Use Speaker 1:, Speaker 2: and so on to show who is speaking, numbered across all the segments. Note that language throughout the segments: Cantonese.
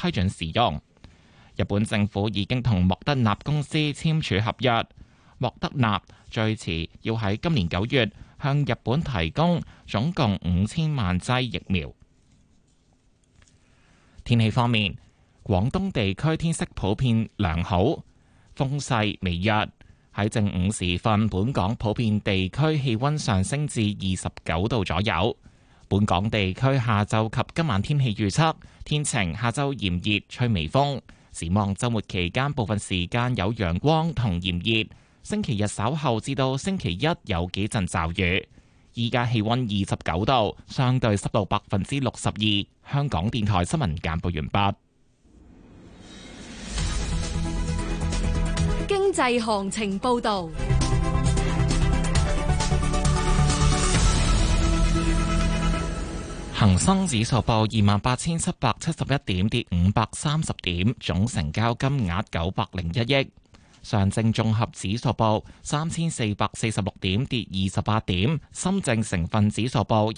Speaker 1: 批准使用。日本政府已經同莫德納公司簽署合約，莫德納最遲要喺今年9月向日本提供總共5000萬劑疫苗。天氣方面，廣東地區天色普遍良好，風勢微弱。喺正午時分，本港普遍地區氣溫上升至29度左右。本港地區下晝及今晚天氣預測，天晴，下晝炎熱，吹微風。展望週末期間，部分時間有陽光同炎熱。星期日稍後至到星期一有幾陣驟雨。依家氣溫29度，相對濕度62%。香港電台新聞簡報完畢。
Speaker 2: 經濟行情報道。
Speaker 1: 恒生指數報28,771點，跌530點，總成交金額901億。上證綜合指數報3,446點，跌28點。深證成分指數報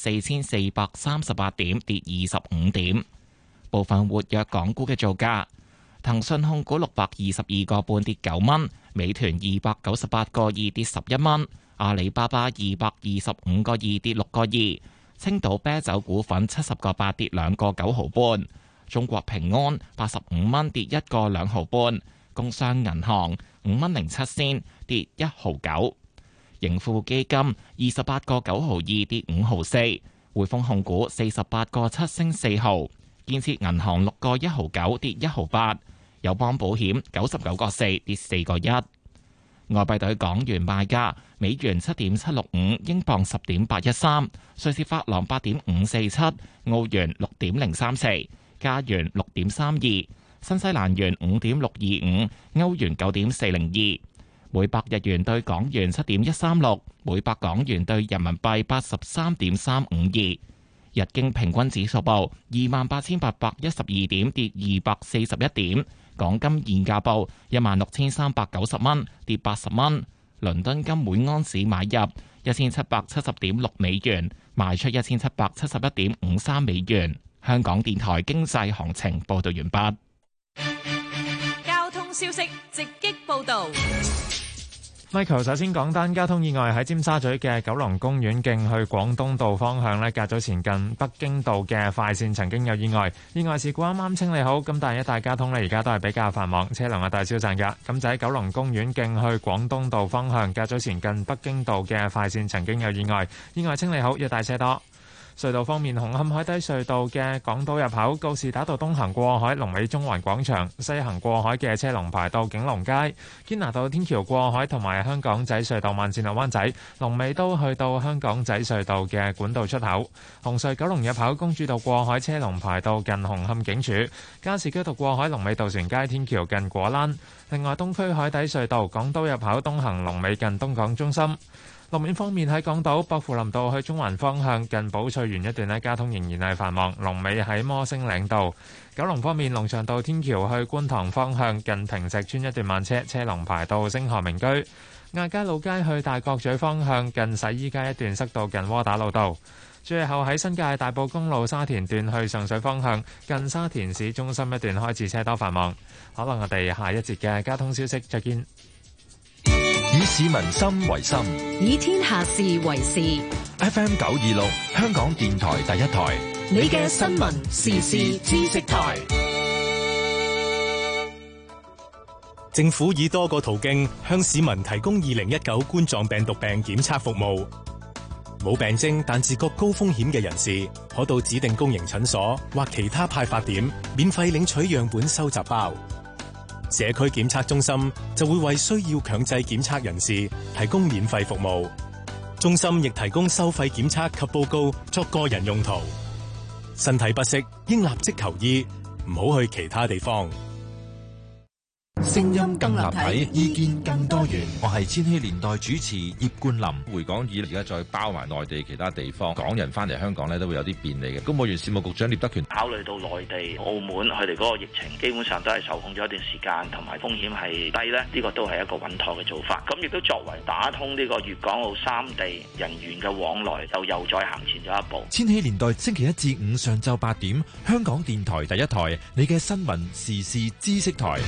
Speaker 1: 14,438點，跌25點。部分活躍港股嘅造價：騰訊控股622個半跌9蚊，美團298個2跌11蚊，阿里巴巴225個2跌6個2。青島啤酒股份70個8跌2個9毫半，中國平安85蚊跌1個2毫半，工商銀行5蚊07仙跌1毫9，盈富基金28個9毫2跌5毫4，匯豐控股48個7升4毫，建設銀行6個1毫9跌1毫8，友邦保險99個4跌4個1。外幣對港元賣價：美元7.765，英鎊10.813，瑞士法郎8.547，澳元6.034，加元6.32，新西蘭元5.625，歐元9.402，每百日元對港元7.136，每百港元對人民幣83.352。日經平均指數報28,812點，跌241點。港金現價報16,390蚊，跌80蚊。倫敦金每安士買入1770.6美元，賣出1771.53美元。香港電台經濟行情報道完畢。
Speaker 2: 交通消息直擊報道。
Speaker 3: Michael 首先講單交通意外，喺尖沙咀嘅九龍公園徑去廣東道方向咧，較早前近北京道嘅快線曾經有意外，意外事故啱啱清理好，咁但係一帶交通咧而家都係比較繁忙，車輛大消散㗎。咁就喺九龍公園徑去廣東道方向，較早前近北京道嘅快線曾經有意外，意外清理好，一帶車多。隧道方面，紅磡海底隧道嘅港島入口告士打道東行過海，龍尾中環廣場；西行過海嘅車龍排到景隆街。堅拿道天橋過海同埋香港仔隧道慢線落灣仔，龍尾都去到香港仔隧道嘅管道出口。紅隧九龍入口公主道過海車龍排到近紅磡警署。加士居道過海龍尾渡船街天橋近果欄。另外，東區海底隧道港島入口東行龍尾近東港中心。路面方面，喺港島薄扶林道去中環方向近寶翠園一段咧，交通仍然係繁忙，龍尾喺摩星嶺道。九龍方面，龍翔道天橋去觀塘方向近坪石邨一段慢車，車龍排到星河名居。亞皆老街去大角咀方向近洗衣街一段塞到近窩打老道。最後喺新界大埔公路沙田段去上水方向近沙田市中心一段開始車多繁忙。可能我哋下一節嘅交通消息再見。
Speaker 4: 以市民心為心，
Speaker 2: 以天下事為事。
Speaker 4: FM 926，香港電台第一台，
Speaker 2: 你嘅新聞時事知識台。
Speaker 5: 政府以多個途徑向市民提供2019冠狀病毒病檢測服務。冇病徵但自覺高風險嘅人士，可到指定公營診所或其他派發點免費領取樣本收集包。社區檢測中心就會為需要強制檢測人士提供免費服務，中心亦提供收費檢測及報告作個人用途。身體不適應立即求醫，唔好去其他地方。
Speaker 4: 聲音更立體，意見更多元。我係千禧年代主持葉冠霖。
Speaker 6: 回港易而家再包埋內地其他地方，港人翻嚟香港咧都會有啲便利嘅。公務員事務局長聶德權
Speaker 7: 考慮到內地、澳門佢哋嗰個疫情基本上都係受控咗一段時間，同埋風險係低咧，呢個都係一個穩妥嘅做法。咁亦都作為打通呢個粵港澳三地人員嘅往來，就又再行前咗一步。
Speaker 4: 千禧年代星期一至五上晝8點，香港電台第一台，你嘅新聞時事知識台。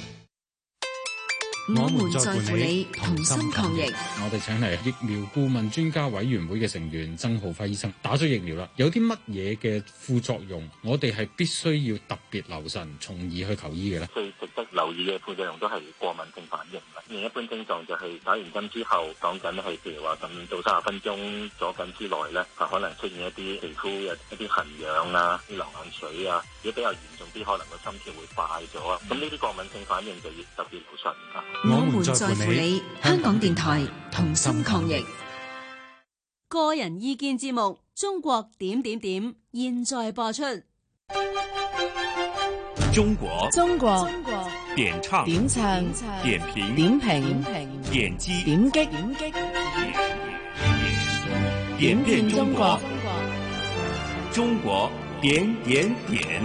Speaker 8: 我們在乎你，同心抗疫。
Speaker 9: 我哋請嚟疫苗顧問專家委員會嘅成員曾浩輝醫生，打咗疫苗啦，有啲乜嘢嘅副作用，我哋係必須要特別留神，從而去求醫嘅咧。
Speaker 10: 最值得留意嘅副作用都係過敏性反應。另一般症狀就係打完針之後，講緊係譬如話15到30分鐘左緊之內咧，可能出現一啲皮膚一啲痕癢啊、啲流眼水啊。如果比較嚴重啲，可能個心跳會快咗啊。咁呢啲過敏性反應就要特別留神啊。
Speaker 8: 我們在乎你，香港電台同心抗疫。
Speaker 2: 個人意見節目《中國點點點》現在播出。
Speaker 11: 中國點唱點評點擊點遍中國，中國點點點。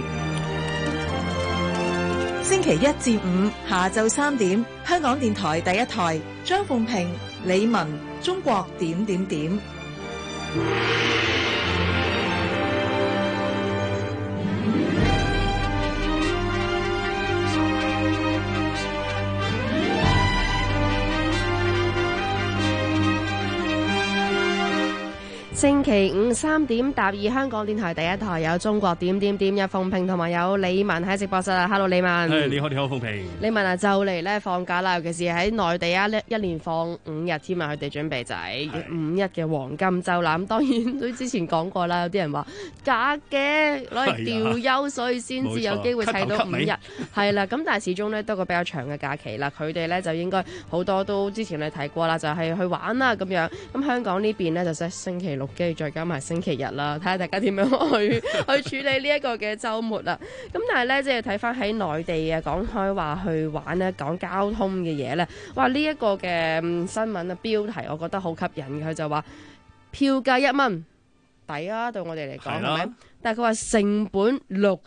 Speaker 12: 星期一至五下晝3點，香港電台第一台，張鳳平、李文，中國點點點。
Speaker 13: 星期五3點答二，香港電台第一台有中國點點點，有鳳平同埋有李文喺直播室啊。Hello， 李文。
Speaker 14: 你好，鳳平。
Speaker 13: 李文啊，就嚟咧放假啦，尤其是喺內地啊，一連放5日添啊，佢哋準備就係5日嘅黃金週啦。咁當然都之前講過啦，有啲人話假嘅，攞嚟調休，所以先至有機會睇到5日。係啦，咁但係始終咧都個比較長嘅假期啦，佢哋咧就應該好多都之前你睇過啦，就係去玩啦咁樣。咁香港呢邊咧就星期六跟住再加埋星期日啦，睇下大家點樣去處理呢一個嘅週末啦。咁但係咧，即係睇翻喺內地啊，講開話去玩咧，講交通嘅嘢咧，哇！呢一個嘅新聞啊標題，我覺得好吸引嘅，佢就話票價1蚊，抵啊！對我哋嚟講係咪？但係佢話成本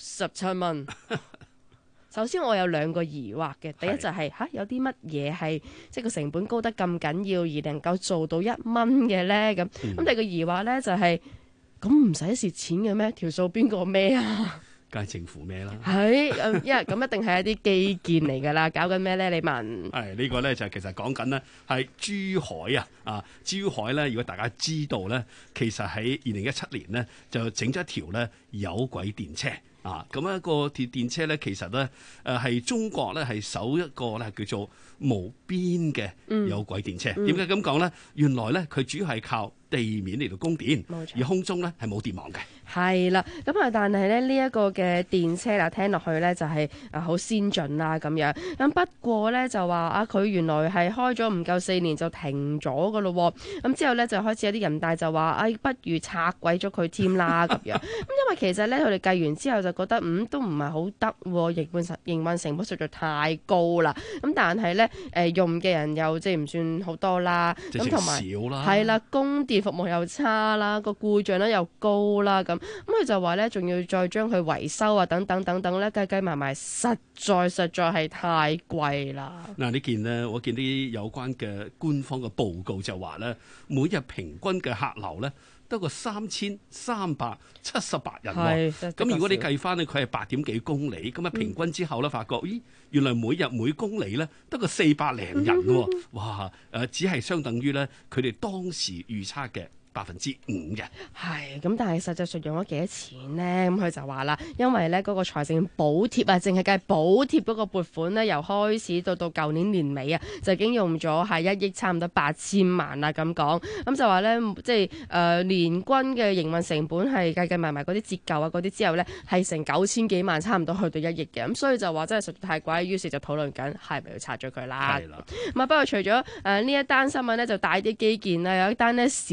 Speaker 13: 67蚊。首先我有2個疑惑嘅，第一就係有啲乜嘢係即係個成本高得咁緊要而能夠做到1蚊嘅咧？咁第二個疑惑咧就係咁唔使蝕錢嘅咩？條數邊個孭啊？
Speaker 14: 梗係政府孭啦。
Speaker 13: 係因為咁一定係一啲基建嚟㗎啦，搞緊咩咧？你問？
Speaker 14: 呢個咧就其實講緊呢係珠海啊！珠海咧，如果大家知道咧，其實喺2017年呢，就整咗一條咧有軌電車。咁一個電車咧，其實咧係中國咧係首一個咧叫做無邊嘅有軌電車。點解咁講咧？原來咧佢主要係靠地面嚟到供電，而空中咧係冇電網嘅。
Speaker 13: 係啦，咁啊，但係咧呢一個嘅電車啦，聽落去咧就係好先進啦咁樣。咁不過咧就話佢原來係開咗唔夠4年就停咗噶咯。咁之後咧就開始有啲人大就話，不如拆鬼咗佢添啦咁樣。咁因為其實咧佢哋計完之後就覺得都唔係好得，營運成本實在太高啦。咁但係咧用嘅人又即係唔算好多啦，咁同埋係啦，供電服務又差啦，個故障率又高啦咁。佢就話咧，仲要再將佢維修啊，等等等等咧，計埋埋，實在係太貴啦。
Speaker 14: 嗱，呢件呢，我見啲有關嘅官方嘅報告就話咧，每日平均嘅客流咧得個3378人喎。咁如果你計翻咧，佢係8點幾公里，咁平均之後咧，發覺咦，原來每日每公里咧得個400零人喎。哇！只係相等於咧佢哋當時預測嘅5%嘅。係
Speaker 13: 咁，但係實際上用咗幾多錢呢？咁佢就話啦，因為咧嗰個財政補貼啊，淨係計補貼嗰個撥款咧，由開始到舊年年尾啊，就已經用咗係1億差唔多8千萬啦咁講。咁就話咧，即係年均嘅營運成本係計埋嗰啲折舊啊嗰啲之後咧，係成9000幾萬，差唔多去到1億嘅。咁所以就話真係實在太貴，於是就討論緊係咪要拆咗佢啦。係啦。咁不過除咗呢一單新聞咧，就大啲基建啦，有一單咧小嘅喺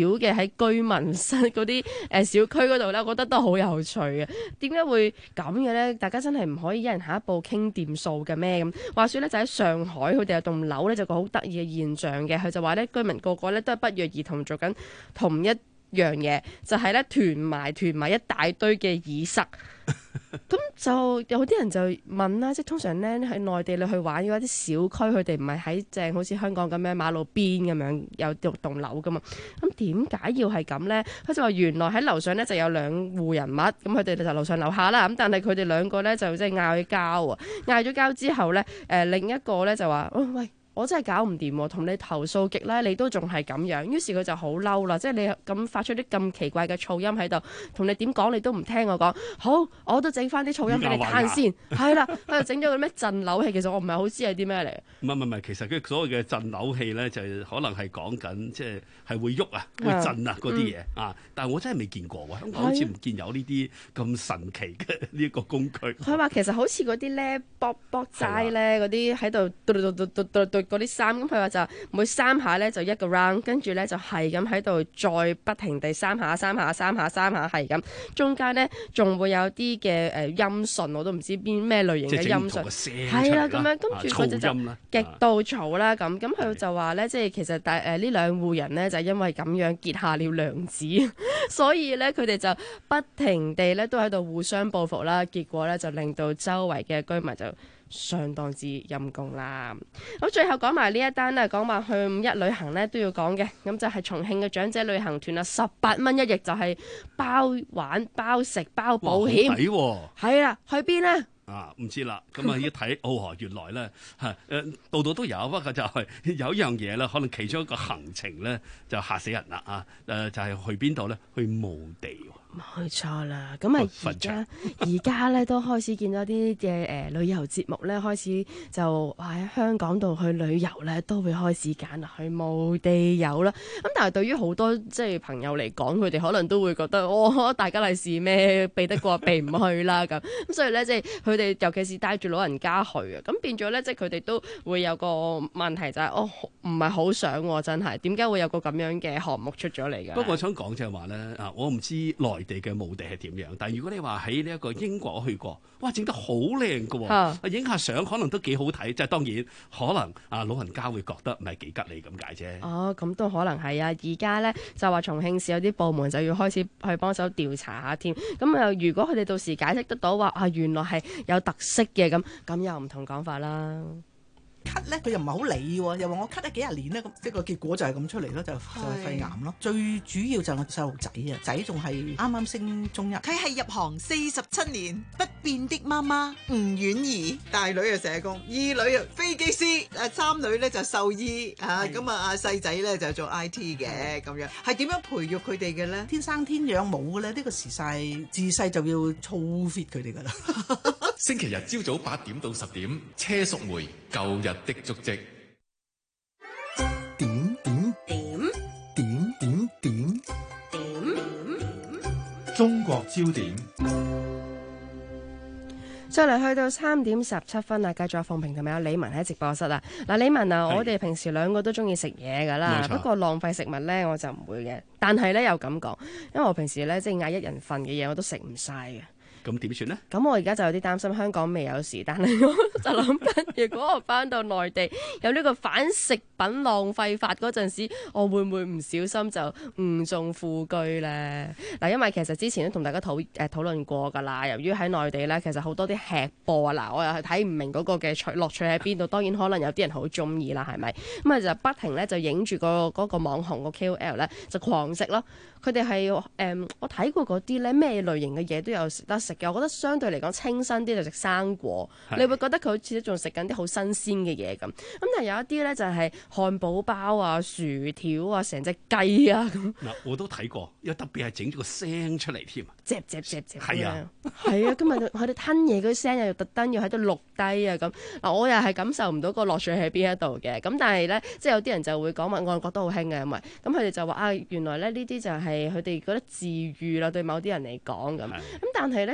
Speaker 13: 喺居民室嗰啲小區嗰度咧，我覺得都好有趣嘅。點解會咁嘅咧？大家真係唔可以一人行一步傾掂數嘅咩？咁話說咧，就喺上海，佢哋有棟樓咧，就個好得意嘅現象嘅。佢就話咧，居民個個咧都係不約而同做緊同一樣嘢，就係咧團埋一大堆嘅耳塞。咁就有啲人就問啦，即係通常咧喺內地你去玩嘅話，啲小區佢哋唔係喺正好似香港咁樣馬路邊咁樣有棟樓噶嘛？咁點解要係咁咧？佢就話原來喺樓上咧就有兩戶人物，咁佢哋就樓上樓下啦。咁但係佢哋兩個咧就即係嗌交啊！嗌咗交之後咧，另一個咧就話：喂！我真係搞唔掂喎，同你投訴極咧，你都仲係咁樣。於是佢就好嬲啦，即係你咁發出啲咁奇怪嘅噪音喺度，同你點講你都唔聽我講。好，我都整翻啲噪音俾你聽先。係啦，佢就整咗個咩震樓器，其實我唔係好知係啲咩嚟。
Speaker 14: 唔係，其實佢所謂嘅震樓器咧，就係可能係講緊即係會喐啊、會震啊嗰啲嘢啊。但係我真係未見過喎，香港好似唔見有呢啲咁神奇嘅呢一個工具。
Speaker 13: 佢話其實好似嗰啲咧卜齋咧嗰啲喺度嗰啲衫，咁佢話就每3下咧就一個 round， 跟住咧就係咁喺度再不停地3下係咁，中間咧仲會有啲嘅音訊，我都唔知邊咩類型嘅音訊，係啦咁樣，跟住佢就極度嘈啦咁，佢就話咧即係其實呢兩戶人咧就因為咁樣結下了梁子，所以咧佢哋就不停地咧都喺度互相報復啦，結果咧就令到周圍嘅居民就相當之陰公啦。咁最後講埋呢一單咧，講話去五一旅行咧都要講嘅，咁就係重慶嘅長者旅行團啊，18蚊一日就係包玩包食包保險，
Speaker 14: 抵喎。
Speaker 13: 係啦，去邊呢？
Speaker 14: 唔知啦，咁啊一睇，原來咧度度都有，不過就係有一樣嘢咧，可能其中一個行程咧就嚇死人啦就係去邊度咧？去墓地喎。
Speaker 13: 冇錯啦，咁啊而家咧都開始見到啲嘅旅遊節目咧，開始就喺香港度去旅遊咧，都會開始揀去墓地遊啦。咁但係對於好多即係朋友嚟講，佢哋可能都會覺得大家利是咩，避得過避唔去啦咁。咁所以咧即係佢哋尤其是帶住老人家去啊，咁變咗咧即係佢哋都會有個問題就係唔係好想喎，真係點解會有個咁樣嘅項目出咗嚟嘅？
Speaker 14: 不過我想講就係話咧我唔知內地嘅墓地係點樣，但係如果你話喺呢一個英國我去過，哇整得好靚㗎喎，影下相可能都幾好睇，即係當然可能老人家會覺得唔係幾吉利咁解啫。
Speaker 13: 咁都可能係啊！而家咧就話重慶市有啲部門就要開始去幫手調查下添。咁如果佢哋到時解釋得到話原來係有特色嘅咁又唔同講法啦。
Speaker 15: 咳咧，佢又唔係好理喎，又話我咳咗幾廿年咧，咁即係個結果就係咁出嚟咯，就係肺癌咯。最主要就係我細路仔啊，仔仲係啱啱升中一。
Speaker 16: 佢係入行47年不變的媽媽吳婉儀，大女係社工，二女啊飛機師，三女咧就獸醫咁啊細仔咧就做 IT 嘅咁樣。係點樣培育佢哋嘅咧？
Speaker 15: 天生天養冇嘅咧，呢個時勢自細就要操 fit 佢哋噶啦。
Speaker 17: 星期日朝早8點到10點，車淑梅舊日的足跡。中國焦點。
Speaker 13: 再嚟去到3點17分啊，繼續鳳萍同埋有李文喺直播室啊。嗱，李文啊，我哋平時兩個都中意食嘢噶啦，不過浪費食物咧我就唔會嘅。但係咧又咁講，因為我平時咧即係嗌一人份嘅嘢我都食唔晒嘅。
Speaker 14: 咁點算呢？
Speaker 13: 咁我而家就有啲擔心香港未有事，但係我就諗緊，如果我翻到內地有呢個反食品浪費法嗰陣時，我會唔會唔小心就誤中副車呢？嗱，因為其實之前都同大家討論過㗎啦。由於喺內地呢，其實好多啲吃播啊，嗱，我又係睇唔明嗰個嘅樂趣喺邊度。當然可能有啲人好中意啦，係咪？咁啊就不停咧就影住嗰個網紅個 KOL 咧就狂食咯。佢哋係我睇過嗰啲咧咩類型嘅嘢都有得食嘅，我覺得相對嚟講清新啲就食生果，你會覺得佢好似仲食緊啲好新鮮嘅嘢咁。咁但係有一啲咧就係漢堡包啊、薯條啊、成隻雞啊咁。
Speaker 14: 嗱，我都睇過，又特別係整咗個聲出嚟添，
Speaker 13: 啫
Speaker 14: 係啊，
Speaker 13: 係啊，今日佢哋吞嘢嗰啲聲又特登要喺度錄低啊咁。嗱，我又係感受唔到個樂趣喺邊一度嘅。咁但係咧，即係有啲人就會講話外國都好興嘅，因為咁佢哋就話原來咧呢啲就係佢哋覺得治癒啦，對某啲人嚟講咁。咁但係咧，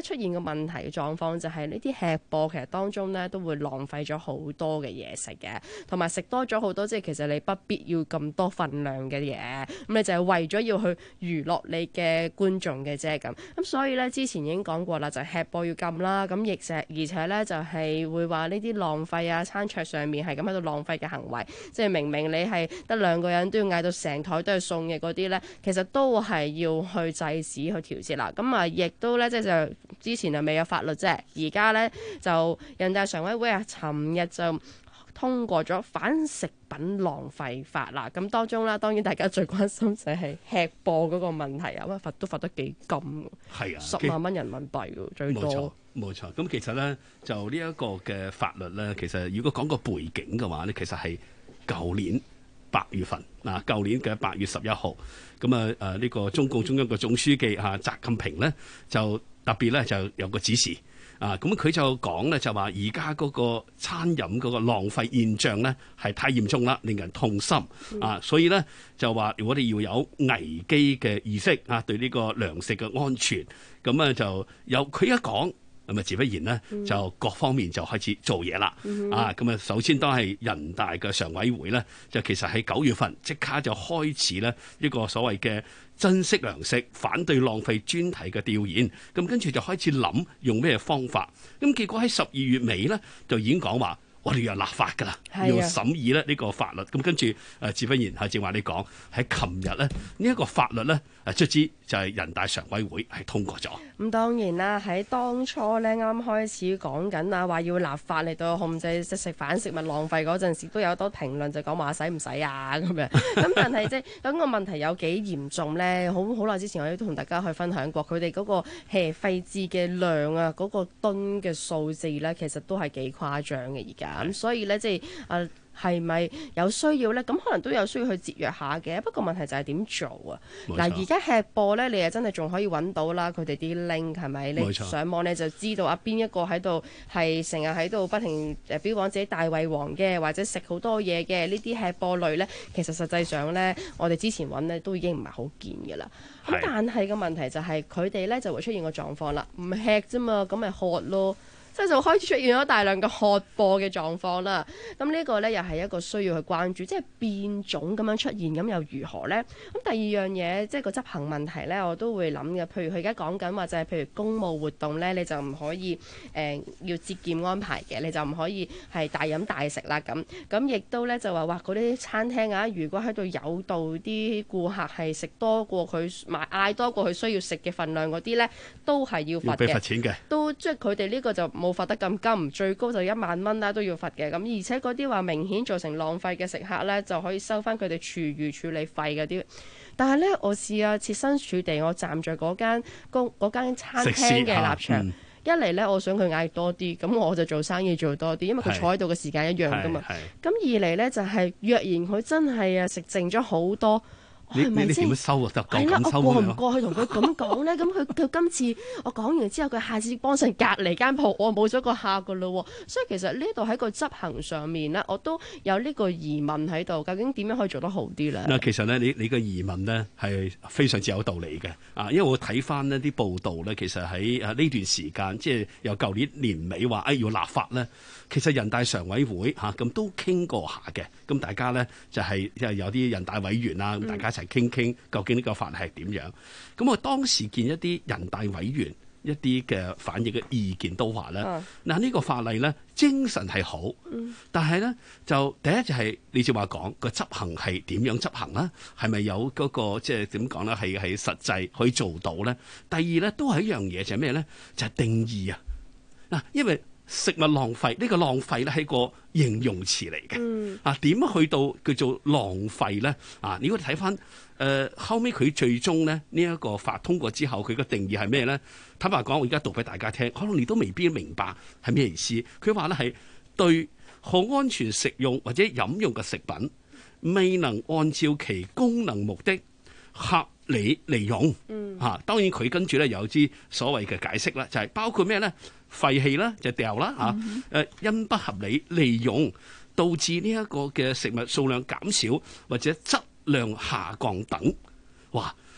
Speaker 13: 出現個問題嘅狀況就係呢啲吃播其實當中咧都會浪費咗好多嘅嘢食嘅，同埋食多咗好多即係其實你不必要咁多份量嘅嘢，咁你就係為咗要去娛樂你嘅觀眾嘅啫咁所以咧之前已經講過啦，就係吃播要禁啦，咁而且咧就係會話呢啲浪費啊，餐桌上面係咁喺度浪費嘅行為，即係明明你係得2個人都要嗌到成台都係餸嘅嗰啲咧，其實都係要去制止去調節啦。咁啊，亦都咧即係就之前啊未有法律啫，而家咧就人大常委會啊，尋日就通過咗反食品浪費法啦。咁當中啦，當然大家最關心就係吃播嗰個問題啊，罰都罰得幾金㗎，
Speaker 14: 係啊
Speaker 13: ，10萬蚊人民幣喎，最多。
Speaker 14: 冇錯，咁其實咧就呢一個嘅法律咧，其實如果講個背景嘅話咧，其實係舊年8月份嗱，舊年嘅8月11號，咁呢個中共中央嘅總書記習近平咧就特別咧就有個指示咁佢就講咧就話而家嗰個餐飲嗰個浪費現象咧係太嚴重啦，令人痛心所以咧就話我哋要有危機嘅意識對呢個糧食嘅安全，咁就有佢一講。咁自不然呢，就各方面就開始做嘢啦。咁首先當係人大嘅常委會呢，就其實喺9月份即刻就開始呢一個所謂嘅珍惜糧食、反對浪費專題嘅調研。咁跟住就開始諗用咩方法。咁結果喺12月尾呢，就已經講話。我哋要立法㗎啦，要審議咧呢個法律。咁跟住自不然正話你講喺琴日咧呢一個法律咧卒之就係人大常委會係通過咗。
Speaker 13: 咁當然啦，喺當初咧啱開始講緊啊，話要立法嚟到控制反食物浪費嗰陣時，都有好多評論就講話使唔使啊咁樣。咁但係即係咁個問題有幾嚴重咧？好耐之前我都同大家去分享過，佢哋嗰個廢置嘅量啊，嗰個噸嘅數字咧，其實都係幾誇張嘅而家。咁所以咧，即係係咪有需要咧？咁可能都有需要去節約下嘅。不過問題就係點做啊？嗱，而家吃播咧，你係真係仲可以揾到啦，佢哋啲 link 係咪？你上網你就知道邊一個喺度係成日喺度不停標榜自己大胃王嘅，或者食好多嘢嘅呢啲吃播類咧，其實實際上咧，我哋之前揾咧都已經唔係好見㗎啦。咁但係個問題就係佢哋咧就會出現個狀況啦，唔吃啫嘛，咁咪喝咯。即係就開始出現咗大量嘅喝播嘅狀況啦。咁呢個呢，又係一個需要去關注，即係變種咁樣出現，咁又如何呢？咁第二樣嘢，即係個執行問題呢，我都會諗嘅。譬如佢而家講緊話就係，譬如公務活動呢，你就唔可以要節儉安排嘅，你就唔可以係大飲大食啦咁亦都呢，就話嗰啲餐廳啊，如果喺度誘導啲顧客係食多過佢嗌多過佢需要食嘅份量嗰啲呢，都係要罰嘅。要俾罰錢嘅。都即係佢哋呢個就冇罰得咁金，最高就1萬蚊啦，都要罰嘅。咁而且嗰啲話明顯造成浪費嘅食客呢，就可以收翻佢哋廚餘處理費嗰啲。但係呢，我試下設身處地，我站在嗰間餐廳嘅立場，一嚟呢，我想佢嗌多啲，咁我就做生意做多啲，因為佢坐喺度嘅時間一樣噶嘛。咁二嚟呢，就係若然佢真係食剩咗好多。
Speaker 14: 你點收啊？得夠咁收
Speaker 13: 我過唔過去同佢咁講咧？咁佢今次我講完之後，佢下次幫襯隔離間鋪，我冇咗個客噶咯。所以其實呢度喺個執行上面咧，我都有呢個疑問喺度。究竟點樣可以做得好啲咧？
Speaker 14: 嗱，其實咧，你個疑問咧係非常之有道理嘅啊！因為我睇翻呢啲報道咧，其實喺呢段時間，即係由舊年年尾話要立法咧，其實人大常委會咁都傾過下嘅。咁大家咧就係有啲人大委員啊，咁大家一齊傾究竟呢個法例係點樣？咁我當時見一啲人大委員一啲嘅反映嘅意見都話咧，嗱呢個法例咧精神係好，但係咧就第一就係你正話講個執行係點樣執行啦？係咪有嗰個即係點講咧？係實際可以做到咧？第二咧都係一樣嘢就係咩咧？就係定義啊！嗱，因為食物浪費呢個浪費咧係個形容詞嚟嘅，點去到叫做浪費咧？如果你睇翻後尾佢最終咧呢一個法通過之後，佢個定義係咩咧？坦白講，我而家讀俾大家聽，可能你都未必明白係咩意思。佢話咧係對可安全食用或者飲用嘅食品，未能按照其功能目的合理利用。當然佢跟住咧有啲所謂嘅解釋啦，就係包括咩咧？廢棄啦，就掉啦因不合理利用導致呢一個嘅食物數量減少或者質量下降等。哇！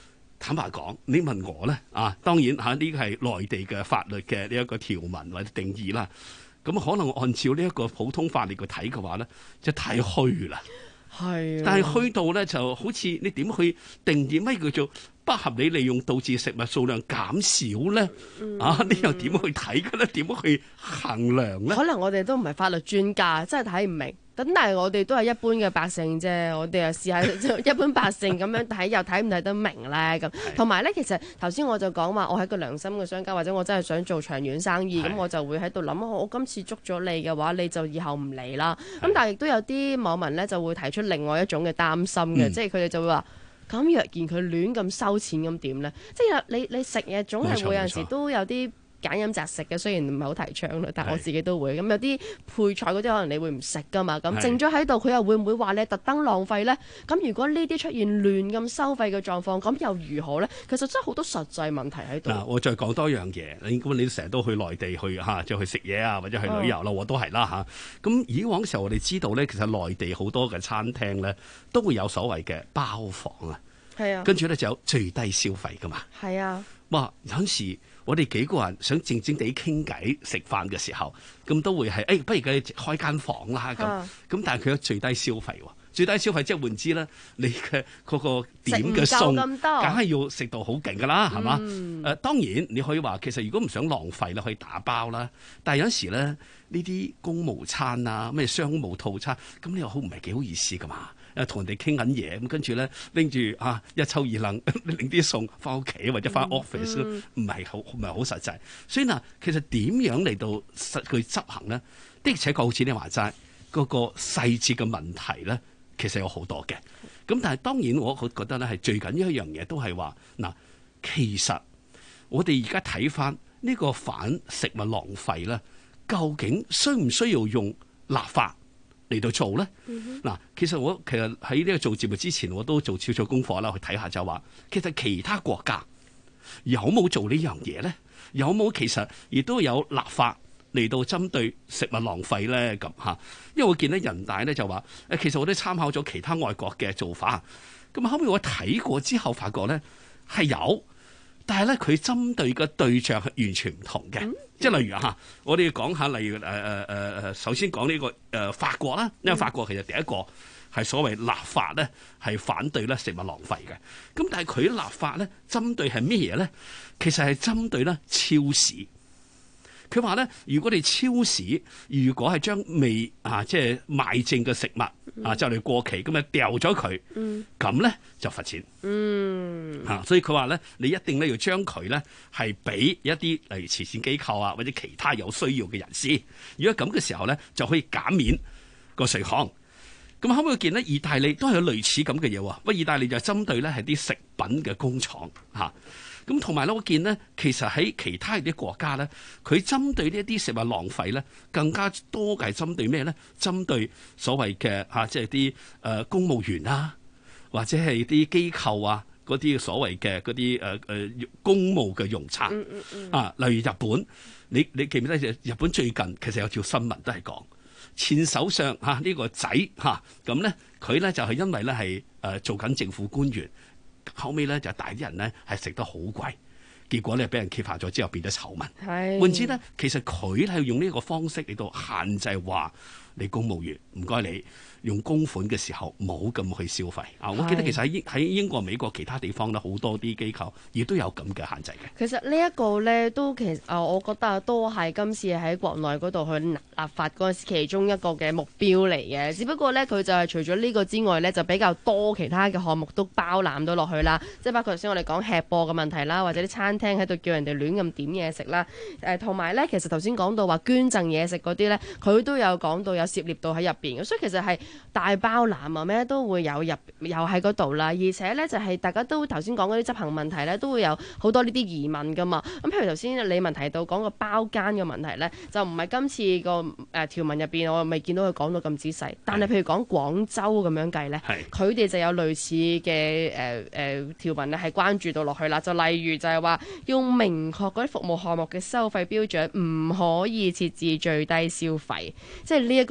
Speaker 14: 坦白講，你問我咧當然呢個係內地嘅法律嘅呢一個條文或者定義啦。咁可能按照呢一個普通法嚟去睇嘅話咧，就太虛啦。係，但係虛到咧就好似你點去定義乜叫做不合理利用導致食物數量減少咧？你又點去睇嘅咧？點去衡量咧？
Speaker 13: 可能我哋都唔係法律專家，真係睇唔明。咁但係我哋都係一般嘅百姓啫，我哋又試下一般百姓咁樣睇，又睇唔睇得明咧？咁同埋咧，其實頭先我就講話，我係個良心嘅商家，或者我真係想做長遠生意，咁我就會喺度諗，我今次捉咗你嘅話，你就以後唔嚟啦。咁但係亦都有啲網民咧就會提出另外一種嘅擔心嘅，即係佢哋就會話：咁若然佢亂咁收錢咁點咧？即係你食嘢總係會有陣時都有啲揀飲擇食嘅，雖然唔係好提倡啦，但係我自己都會。咁有啲配菜嗰啲可能你會唔食噶嘛，咁剩咗喺度，佢又會唔會話你特登浪費呢？咁如果呢啲出現亂咁收費嘅狀況，咁又如何呢？其實真係好多實際問題喺度。
Speaker 14: 嗱，我再講多樣嘢，咁你成日都去內地去就去食嘢啊，或者去旅遊啦，我都係啦嚇。咁以往嘅時候，我哋知道呢，其實內地好多嘅餐廳呢，都會有所謂嘅包房啊，係啊，跟住呢就有最低消費噶嘛，係啊。哇！有時我哋幾個人想靜靜地傾偈食飯嘅時候，咁都會係不如佢開間房啦咁。但係佢有最低消費喎，最低消費即係換之啦，你嘅嗰個點嘅餸，梗係要食到好勁噶啦，係嘛？當然你可以話其實如果唔想浪費咧，可以打包啦。但係有時咧呢啲公務餐啊，咩商務套餐，咁你又好唔係幾好意思噶嘛？同人哋傾緊嘢，咁跟住咧拎住一抽二掕拎啲餸翻屋企或者翻 office 唔係好實際。所以嗱，其實點樣嚟到實際執行咧？的而且確好似你話齋嗰個細節嘅問題咧，其實有好多嘅。咁但係當然我覺得咧係最緊要一樣嘢都係話嗱，其實我哋而家睇翻呢個反食物浪費咧，究竟需唔需要用立法嚟到做咧？嗱，其實我喺呢個做節目之前，我都做少少功課啦，去睇下就話，其實其他國家有冇做呢樣嘢咧？有冇其實亦都有立法嚟到針對食物浪費咧？咁嚇，因為我見到人大咧就話，其實我都參考咗其他外國嘅做法，咁後尾我睇過之後，發覺咧係有。但係咧，佢針對嘅對象係完全唔同嘅，即係例如我哋講下，例如首先講呢個法國啦，因為法國其實第一個係所謂立法咧，係反對咧食物浪費嘅。咁但係佢立法咧，針對係咩嘢咧？其實係針對咧超市。佢話咧，如果你超市如果係將未即係賣剩嘅食物就嚟過期咁掉咗佢，咁咧就罰錢。所以佢話咧，你一定咧要將佢咧係俾一啲例如慈善機構啊或者其他有需要嘅人士。如果咁嘅時候咧，就可以減免個稅項。咁後尾我見咧，意大利都係有類似咁嘅嘢喎。意大利就針對咧係啲食品嘅工廠咁同埋咧，我見咧，其實喺其他啲國家咧，佢針對呢一啲食物浪費咧，更加多嘅係針對咩咧？針對所謂嘅即係啲公務員啊，或者係啲機構啊，嗰啲所謂嘅嗰啲公務嘅用餐例如日本，你記唔記得日本最近其實有條新聞都係講前首相呢個仔咁咧，佢咧就係因為咧係做緊政府官員。後尾咧就大啲人咧係食得好貴，結果咧俾人揭發咗之後變咗醜聞。換之咧，其實佢係用呢個方式嚟到限制話你公務員唔該你用公款嘅時候冇咁去消費我記得其實喺英國、美國其他地方咧好多啲機構亦都有咁嘅限制嘅。
Speaker 13: 其實呢一個咧都其實我覺得都係今次喺國內嗰度去立法嗰陣時其中一個嘅目標嚟嘅。只不過咧佢就係除咗呢個之外咧，就比較多其他嘅項目都包攬咗落去啦。即係包括頭先我哋講吃播嘅問題啦，或者啲餐廳喺度叫人哋亂咁點嘢食啦。同埋咧，其實頭先講到話捐贈嘢食嗰啲咧，佢都有講到有涉獵到喺入邊嘅，所以其實係大包攬啊，咩都會有又喺嗰度啦。而且咧就係大家都頭先講嗰啲執行問題咧，都會有好多呢啲疑問噶嘛。咁譬如頭先李文提到講個包間嘅問題咧，就唔係今次個條文入邊我未見到佢講到咁仔細。但係譬如講廣州咁樣計咧，佢哋就有類似嘅條文咧係關注到落去啦。就例如就係話要明確嗰啲服務項目嘅收費標準唔可以設置最低消費，即係呢一個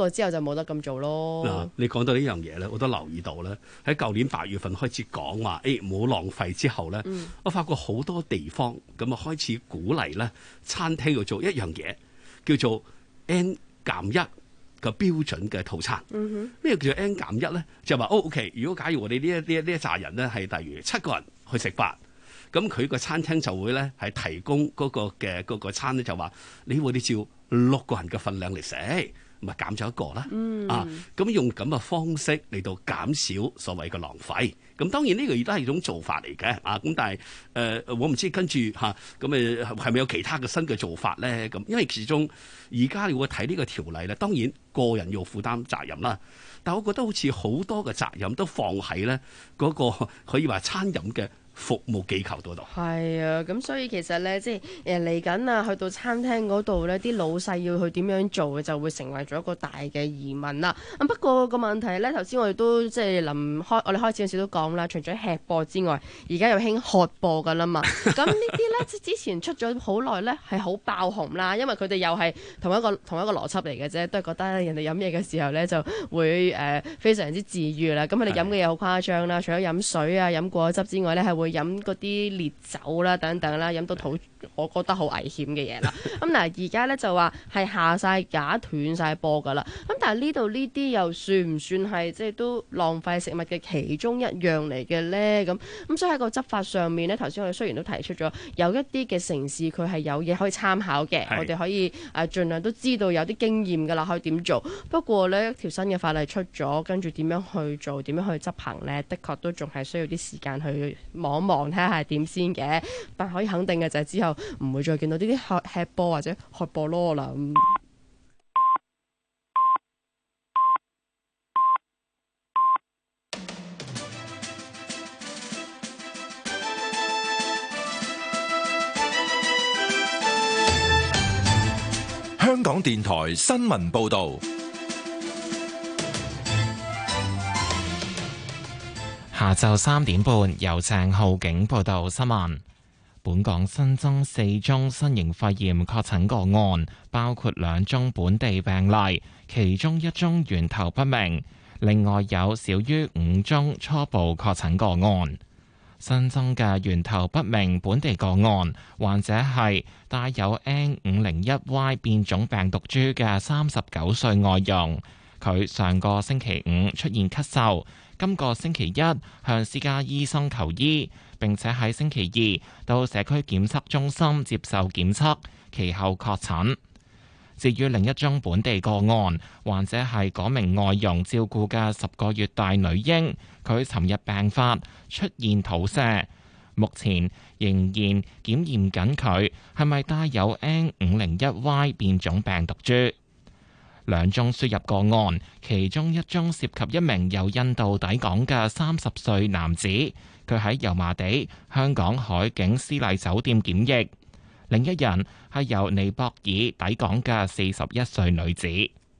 Speaker 13: 個之後就冇得咁做咯。
Speaker 14: 嗱，你講到呢樣嘢咧，我都留意到咧，喺舊年8月份開始講話，唔好浪費之後咧，我發覺好多地方咁啊開始鼓勵咧，餐廳要做一樣嘢，叫做 N+1個標準嘅套餐。咩叫做 N+1咧？就話OK， 如果假如我哋呢一紮人咧係例如7個人去食飯。咁佢個餐廳就會咧係提供嗰個嘅嗰個餐咧，就話你會照6個人嘅份量嚟食，咪減咗一個啦。咁用咁嘅方式嚟到減少所謂嘅浪費。咁當然呢個亦都係一種做法嚟嘅。咁但係我唔知跟住咁係咪有其他嘅新嘅做法咧？咁因為始終而家你會睇呢個條例咧，當然個人要負擔責任啦。但我覺得好似好多嘅責任都放喺咧嗰個可以話餐飲嘅服務機構嗰度。
Speaker 13: 係啊，咁所以其實咧，即係嚟緊啊，去到餐廳嗰度咧，啲老細要去點樣做嘅，就會成為咗一個大嘅疑問啦。不過個問題咧，頭先我哋都即係我哋開始嗰時都講啦，除咗吃播之外，而家又興喝播噶啦嘛。咁呢啲咧，之前出咗好耐咧，係好爆紅啦，因為佢哋又係同一個邏輯嚟嘅啫，都係覺得人哋飲嘢嘅時候咧就會非常之治癒啦。咁佢哋飲嘅嘢好誇張啦，除咗飲水啊、飲果汁之外咧，係會飲嗰啲烈酒啦等等啦，飲到肚，我覺得好危險嘅嘢啦。咁嗱，而家咧就話係下晒架斷晒波噶啦。咁但係呢度呢啲又算唔算係即係都浪費食物嘅其中一樣嚟嘅咧？咁所以喺個執法上面咧，頭先我哋雖然都提出咗有一啲嘅城市佢係有嘢可以參考嘅，我哋可以盡量都知道有啲經驗噶啦，可以點做。不過咧，一條新嘅法例出咗，跟住點樣去做，點樣去執行咧，的確都仲係需要啲時間去望睇下係點先嘅。但可以肯定嘅就係之後唔會再見到呢啲吃播或者喝播咯啦。
Speaker 4: 香港電台新聞報導，
Speaker 1: 下晝3點半由鄭浩景報道新聞。本港新增4宗新型肺炎確診個案，包括2宗本地病例，其中1宗源頭不明，另外有少於5宗初步確診個案。新增嘅源頭不明本地個案，患者係帶有 N501Y 變種病毒株嘅39歲外傭，佢上個星期5出現咳嗽，今個星期1向私家醫生求醫，並且喺星期2到社區檢測中心接受檢測，其後確診。至於另一宗本地個案，患者係嗰名外傭照顧嘅10個月大女嬰，佢尋日病發出現肚瀉，目前仍然檢驗緊佢係咪帶有 N501Y 變種病毒株。2宗輸入個案，其中1宗涉及一名由印度抵港嘅30歲男子，佢喺油麻地香港海景絲麗酒店檢疫。另一人係由尼泊爾抵港嘅41歲女子。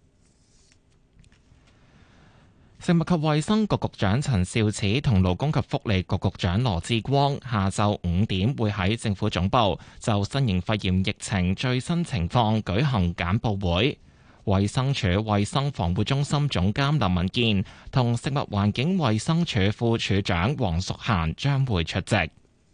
Speaker 1: 食物及衛生局局長陳肇始同勞工及福利局局長羅致光下晝5點會喺政府總部就新型肺炎疫情最新情況舉行簡報會。衛生署衛生防護中心總監林文健同食物環境衛生署副署長黃淑嫻將會出席。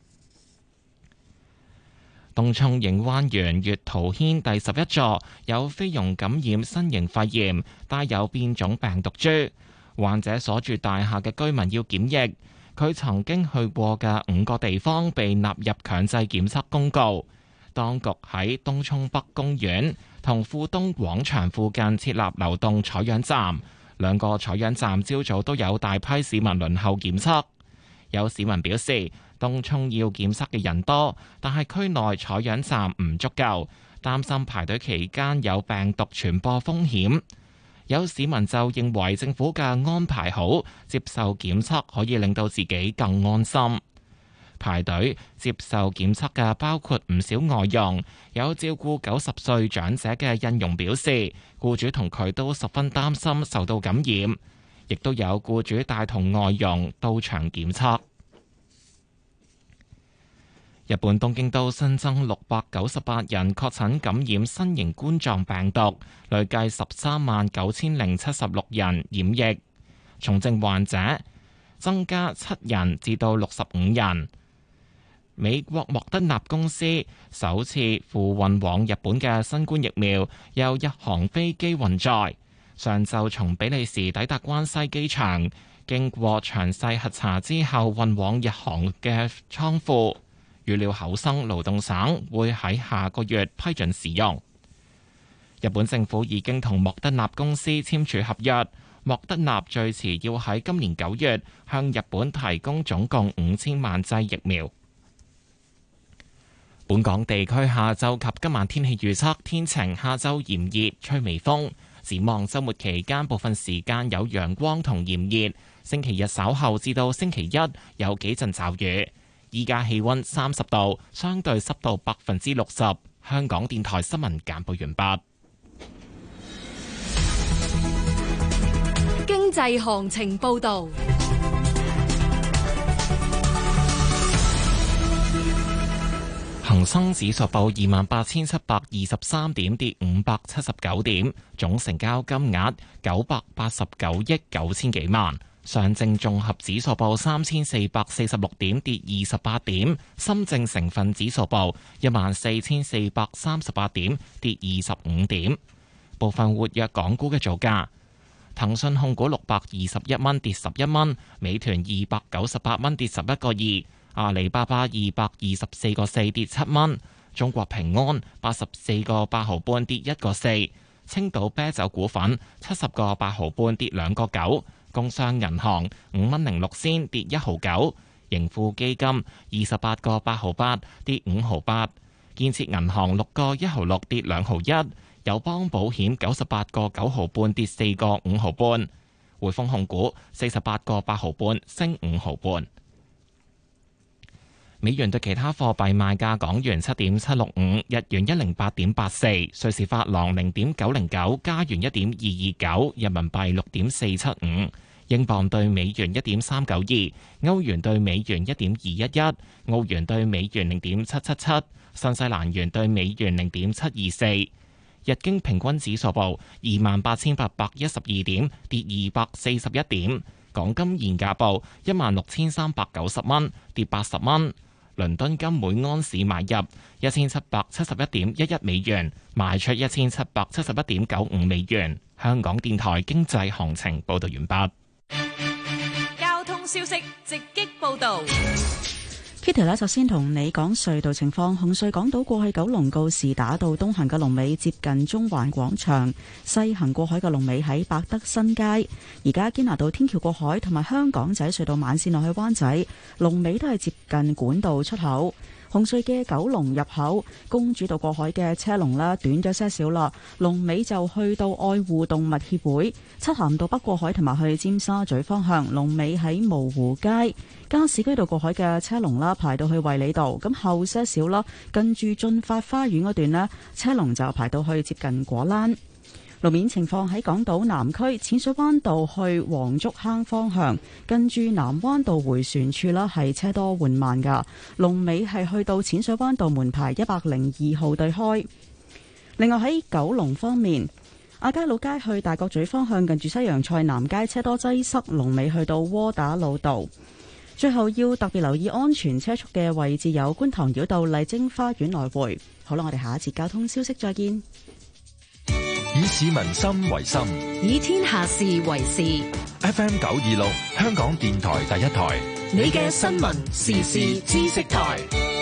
Speaker 1: 東涌影灣園月桃軒第11座有菲傭感染新型肺炎，帶有變種病毒株，患者所住大廈嘅居民要檢疫。佢曾經去過嘅5個地方被納入強制檢測公告。當局喺東涌北公園同富東廣場附近設立流動採樣站，2個採樣站朝早都有大批市民輪候檢測。有市民表示，東涌要檢測嘅人多，但係區內採樣站唔足夠，擔心排隊期間有病毒傳播風險。有市民就認為政府嘅安排好，接受檢測可以令到自己更安心。排隊接受檢測嘅包括唔少外傭，有照顧90歲長者嘅印傭表示，僱主同佢都十分擔心受到感染，亦都有僱主帶同外傭到場檢測。 日本東京都新增698人確診感染新型冠狀病毒，累計139076人染疫，重症患者增加7人至到65人。美國莫德納公司首次赴運往日本嘅新冠疫苗由日航飛機運載，上晝從比利時抵達關西機場，經過詳細核查之後運往日航嘅倉庫，預料厚生勞動省會喺下個月批准使用。日本政府已經同莫德納公司簽署合約，莫德納最遲要喺今年9月向日本提供總共5000萬劑疫苗。本港地區下晝及今晚天氣預測，天晴，下晝炎熱，吹微風。展望週末期間，部分時間有陽光同炎熱。星期日稍後至到星期一有幾陣驟雨。依家氣溫30度，相對濕度60%。香港電台新聞簡報完畢。
Speaker 2: 經濟行情報導。
Speaker 1: 恒生指數報28,723點，跌579點，總成交金額989億9千幾萬。上證綜合指數報3446點，跌28點。深證成分指數報14,438點，跌25點。部分活躍港股嘅造價：騰訊控股621蚊，跌11蚊；美團298蚊，跌11個2。阿里巴巴224個4，跌7蚊，中國平安84個8毫半，跌1個4，青島啤酒股份70個8毫半，跌2個9，工商銀行5蚊06仙，跌1毫9，盈富基金28個8毫8，跌5毫8，建設銀行6個1毫6，跌2毫1，友邦保險98個9毫半，跌4個5毫半，匯豐控股48個8毫半，升5毫半。美元對其他貨幣賣價：港元7.765，日元108.84，瑞士法郎0.909，加元1.229，人民幣6.475，英鎊對美元1.392，歐元對美元1.211，澳元對美元0.777，新西蘭元對美元0.724。日經平均指數報28,812點，跌241點。港金現價報16,390蚊，跌80蚊。倫敦金每安士買入1771.11美元，賣出1771.95美元。香港電台經濟行情報道完畢。
Speaker 2: 交通消息直擊報道。
Speaker 18: Kitty 呢，首先同你講隧道情況。紅隧港島過去九龍告士打道東行嘅龍尾接近中環廣場，西行過海嘅龍尾喺百德新街。而家堅拿道天橋過海同埋香港仔隧道慢線落去灣仔，龍尾都係接近管道出口。紅隧嘅九龍入口公主道過海嘅車龍啦，短咗些少啦，龍尾就去到愛護動物協會。漆咸道北過海同埋去尖沙咀方向，龍尾喺蕪湖街。加士居道過海嘅車龍啦，排到去衛理道。咁後些少啦，近住駿發花園嗰段呢，車龍就排到去接近果欄。路面情況喺港島南區淺水灣道去黃竹坑方向，近住南灣道迴旋處啦，係車多緩慢噶。龍尾係去到淺水灣道門牌102號對開。另外喺九龍方面，亞皆老街去大角咀方向，近住西洋菜南街車多擠塞，龍尾去到窩打老道。最後要特別留意安全車速嘅位置有觀塘繞道麗晶花園來回。好啦，我哋下一節交通消息再見。
Speaker 4: 以市民心為心，
Speaker 2: 以天下事為事。
Speaker 4: FM 926，香港電台第一台，
Speaker 2: 你嘅新聞時事知識台。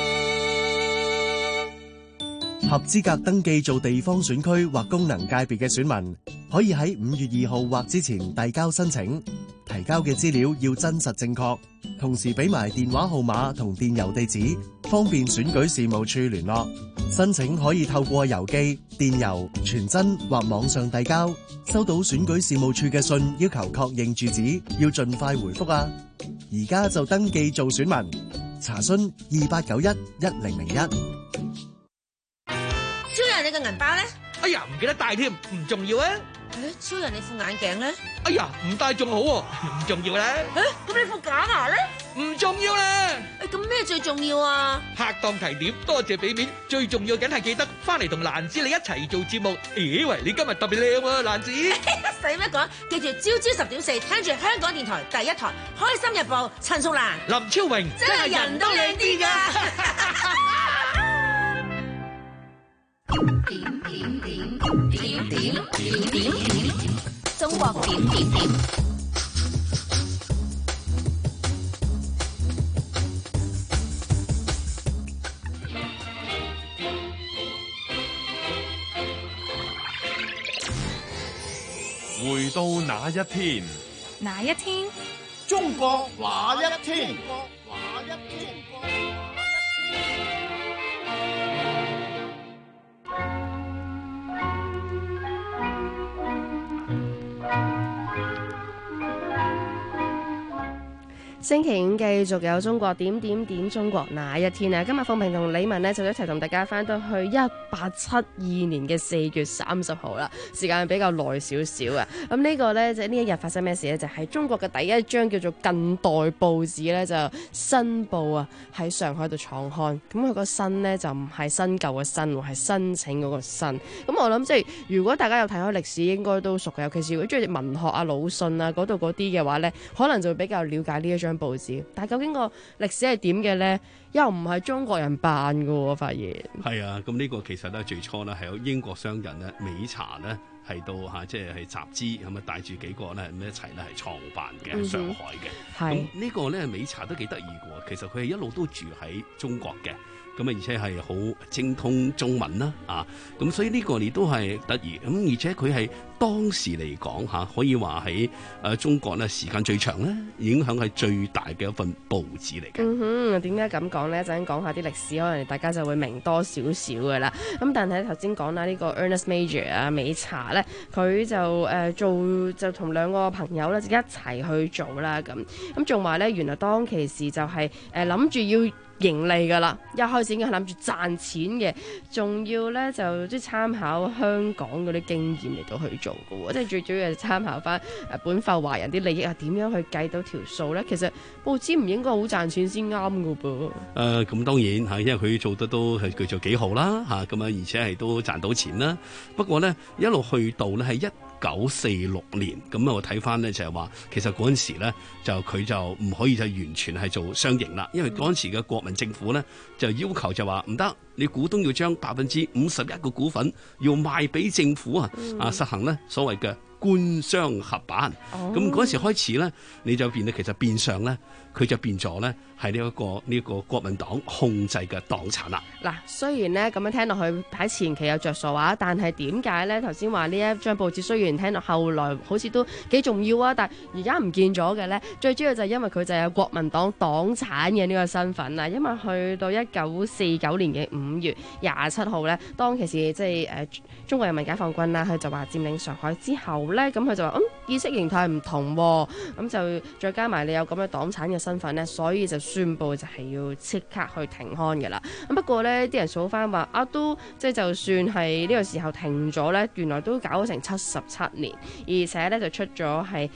Speaker 19: 合資格登記做地方選區或功能界別嘅選民，可以喺5月2號或之前遞交申請。提交嘅資料要真實正確，同時俾埋電話號碼同電郵地址，方便選舉事務處聯絡。申請可以透過郵寄、電郵、傳真或網上遞交。收到選舉事務處嘅信要求確認住址，要盡快回覆啊！而家就登記做選民，查詢28911001。
Speaker 20: 超人，你個銀包咧？
Speaker 21: 哎呀，唔記得帶添，唔重要啊！
Speaker 20: 超人，你副眼鏡咧？
Speaker 21: 哎呀，唔戴仲好喎，唔重要咧。
Speaker 20: 咁你副假牙咧？
Speaker 21: 唔重要咧。
Speaker 20: 咁咩最重要啊？
Speaker 21: 客檔提點，多謝俾面，最重要梗係記得翻嚟同蘭子你一齊做節目。咦喂，你今日特別靚喎，蘭子。
Speaker 20: 使乜講？記住朝10:4聽住香港電台第一台《開心日報》，陳淑蘭、
Speaker 21: 林超榮，
Speaker 20: 真係人都靚啲㗎。點，中國點。
Speaker 17: 回到那一天，
Speaker 3: 哪一天？
Speaker 22: 中國那一天？
Speaker 13: 星期五繼續有中國點中國那一天啊！今日鳳平同李文呢，就一齊同大家翻到去1872年嘅4月30號啦，時間比較耐少少啊！咁呢個呢，就呢一日發生咩事呢？就係中國嘅第一張叫做近代報紙呢，就新報啊喺上海度創刊。咁佢個新呢，就唔係新舊嘅新，係申請嗰個新。咁我諗即係如果大家有睇開歷史，應該都熟嘅。尤其是如果中意文學啊、魯迅啊嗰度嗰啲嘅話呢，可能就會比較了解呢一張報紙。但係究竟個歷史係點嘅呢？又唔係中國人辦嘅喎，我發現。係
Speaker 14: 啊，咁呢個其實咧最初咧係有英國商人咧美查咧係到即係集資咁啊，帶住幾個咧咁一齊咧係創辦嘅上海嘅。咁呢個咧美查都幾得意嘅喎，其實佢係一路都住喺中國嘅。咁啊，而且係好精通中文啦，咁所以呢個你都係得意。咁而且佢係當時嚟講可以話喺中國咧時間最長咧，影響係最大嘅一份報紙嚟嘅。
Speaker 13: 點解咁講呢？一陣講下啲歷史，可能大家就會明多少少嘅啦。咁但係頭先講啦，呢個 Ernest Major 啊，美查咧，佢就同2個朋友咧就一齊去做啦。咁仲話咧，原來當其時就係諗住要盈利噶啦，一開始已經係諗住賺錢嘅，仲要咧就即係參考香港嗰啲經驗嚟到去做嘅喎，即係最主要係參考翻本埠華人啲利益啊，點樣去計到條數咧？其實報紙唔應該好賺錢先啱嘅噃。
Speaker 14: 咁當然因為佢做得都係叫做幾好啦咁而且係都賺到錢啦。不過咧一路去到咧係1946年，咁我睇翻呢就係話，其實嗰陣時咧就佢就唔可以就完全係做商營啦，因為嗰陣時嘅國民政府咧就要求就話唔得，你股東要將51%嘅股份要賣俾政府實行咧所謂嘅官商合辦。咁嗰時開始咧，你就變咧其實變相咧，佢就變咗咧係呢個國民黨控制嘅黨產啦。
Speaker 13: 嗱，雖然咧咁樣聽落去喺前期有着數啊，但係點解咧頭先話呢一張報紙雖然聽落後來好似都幾重要啊，但係而家唔見咗嘅咧，最主要就係因為佢就有國民黨黨產嘅呢個身份啊。因為去到1949年嘅5月27號咧，當其時即係中國人民解放軍啦，佢就話佔領上海之後咧，咁佢就話意識形態唔同喎，咁就再加埋你有咁嘅黨產嘅身份咧，所以就宣布就係要即刻去停刊嘅啦。咁不過咧，啲人數翻話都即係就算係呢個時候停咗咧，原來都搞咗成77年，而且咧就出咗係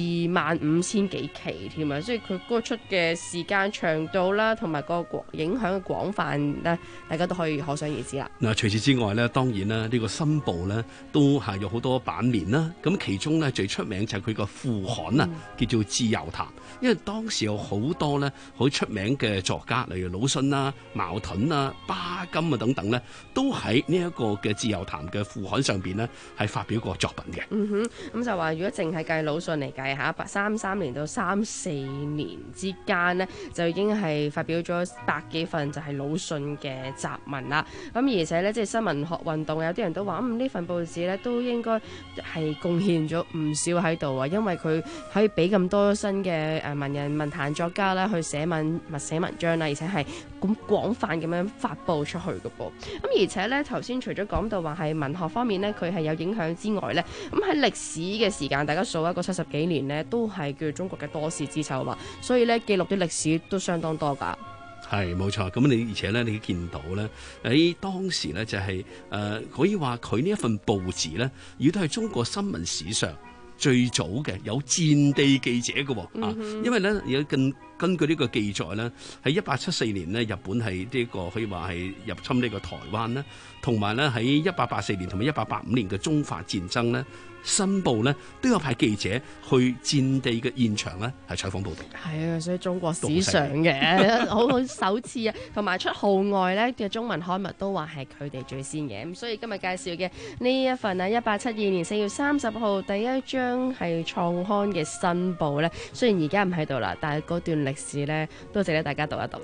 Speaker 13: 25000幾期添啊！所以佢嗰個出嘅時間長度啦，同埋個影響嘅廣泛咧，大家都可以可想而知啦。
Speaker 14: 嗱，除此之外咧，當然啦，呢個新報咧都係有好多版面啦。咁其中咧最出名就係佢個副刊啊，叫做《自由談》，因為當時有好多咧好出名嘅作家，例如魯迅啊、茅盾啊、巴金啊等等咧，都喺呢一個嘅《自由談》嘅副刊上邊咧係發表過作品嘅。
Speaker 13: 咁就話如果淨係計魯迅嚟計下，33年到34年之間呢，就已經係發表咗100幾份就係魯迅嘅雜文啦。咁而且咧，即係新文學運動有啲人都話，呢份報紙咧都應該係貢獻咗唔少喺度啊，因為佢可以俾咁多新嘅文人文壇作家咧去寫文章啦，而且係咁廣泛咁樣發佈出去嘅噃。咁而且咧，頭先除咗講到話係文學方面咧，佢係有影響之外咧，咁喺歷史嘅時間，大家數一個70幾年咧，都係叫中國嘅多事之秋嘛，所以咧記錄啲歷史都相當多㗎。
Speaker 14: 係冇錯，咁你而且咧，你見到咧喺當時咧就係可以話佢呢一份報紙咧，亦都係中國新聞史上最早嘅有戰地記者嘅因為咧有根據呢個記載咧，喺1874年呢，日本係呢個可以話係入侵呢個台灣咧，同埋咧喺1884年同埋1885年嘅中法戰爭咧，新報咧都有派記者去戰地嘅現場咧係採訪報導。
Speaker 13: 係啊，所以中國史上嘅好首次啊，同埋出號外咧嘅中文刊物都話係佢哋最先嘅。咁所以今日介紹嘅呢一份啊，1872年4月30號第一張係創刊嘅新報咧，雖然而家唔喺度啦，但係嗰段歷史咧都值得大家讀一讀。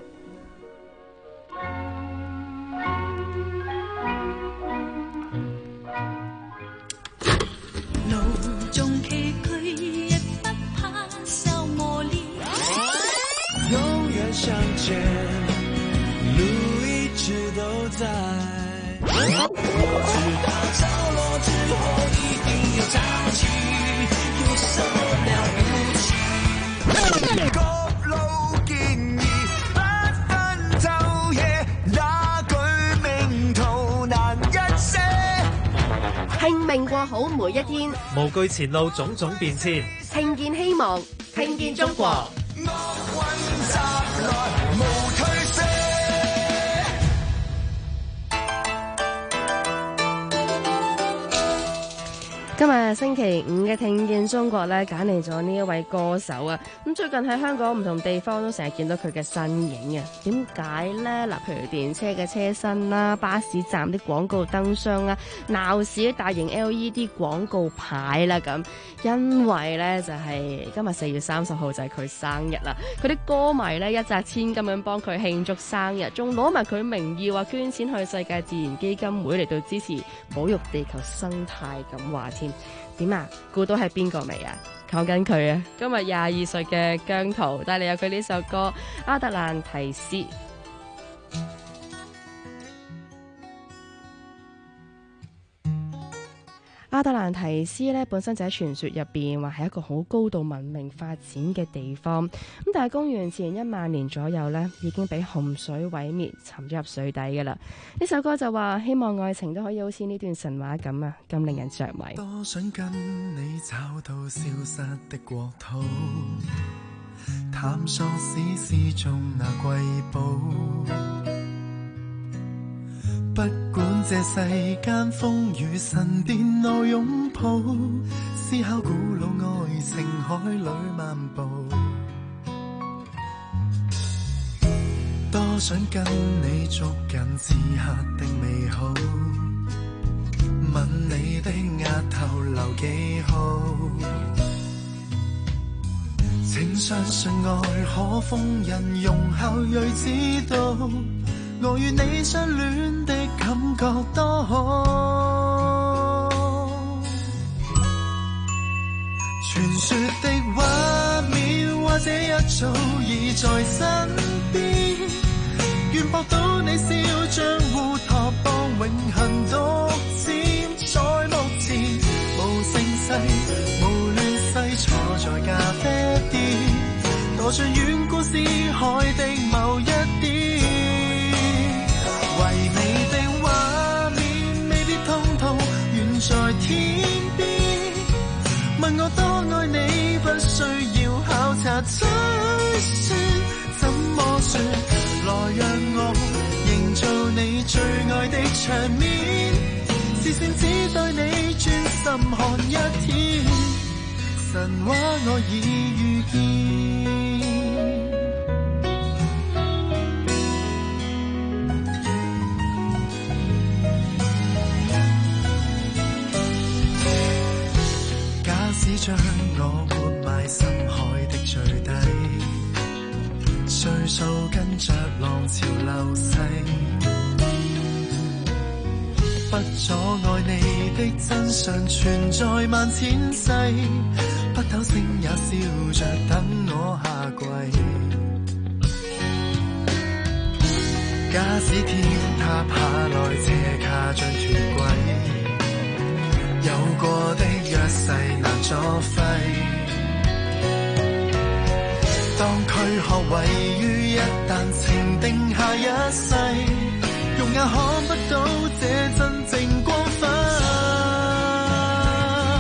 Speaker 3: 相见，路一直都在。我知道着落之後一定有朝氣，有什麼了不起？各路建議，不分晝夜，那句名圖難一些。
Speaker 13: 拼命過好每一天，
Speaker 5: 無懼前路種種變遷，
Speaker 13: 聽見希望，聽見中國。今日星期五嘅聽見中國咧，揀嚟咗呢一位歌手啊！咁最近喺香港唔同地方都成日見到佢嘅身影啊！點解呢？嗱，譬如電車嘅車身啦、巴士站啲廣告燈箱啦、鬧市嘅大型 LED 廣告牌啦咁，因為呢，就係今日4月30號就係佢生日啦！佢啲歌迷呢，一擲千金咁幫佢慶祝生日，仲攞埋佢名義話捐錢去世界自然基金會嚟到支持保育地球生態咁話添。點啊？估到係邊個未啊？講緊佢啊！今日22歲嘅姜濤帶嚟有佢呢首歌《阿特蘭提斯》。阿特蘭提斯咧本身就喺傳說入邊話係一個好高度文明發展嘅地方，咁但係公元前1萬年左右咧已經俾洪水毀滅，沉咗入水底㗎啦。呢首歌就話希望愛情都可以好似呢段神話咁啊，咁令人着迷。
Speaker 3: 多想跟你找到消失的國土，探索史詩中那瑰寶。不管這世間風雨神電路擁抱，思考古老愛情海裏漫步。多想跟你捉緊此刻的美好，吻你的額頭留記號。請相信愛可封印，容後睿知道我與你相戀的感覺多好，傳說的畫面或者一早已在身邊，願博到你笑像烏托邦永恆獨佔在目前，無盛世無亂世，坐在咖啡店，墮進遠古詩海的某一點。唯美的畫面未必通通遠在天邊，問我多愛你不需要考察推算，怎麼說？來讓我營造你最愛的場面，視線只對你專心看一天，神話我已遇見。將我活埋深海的最底，歲數跟着浪潮流逝，不阻礙你的真相存在萬千世，北斗星也笑着等我下跪。假使天塌下來，這卡將脫軌，有過的約誓難作廢，當軀殼位於一旦情定下一世，肉眼看不到這真正光輝。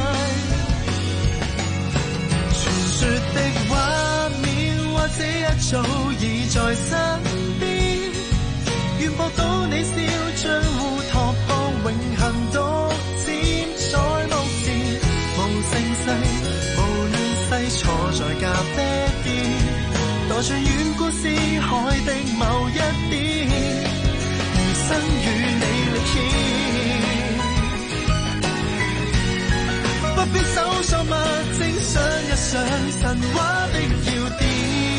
Speaker 3: 傳說的畫面或者一早已在身邊，願博到你笑將烏托邦永恆獨佔在目前，無聲勢無亂世坐在咖啡店，墮進遠古思海的某一邊，餘生與你力牽，不必搜索物證，想一想神話的要點，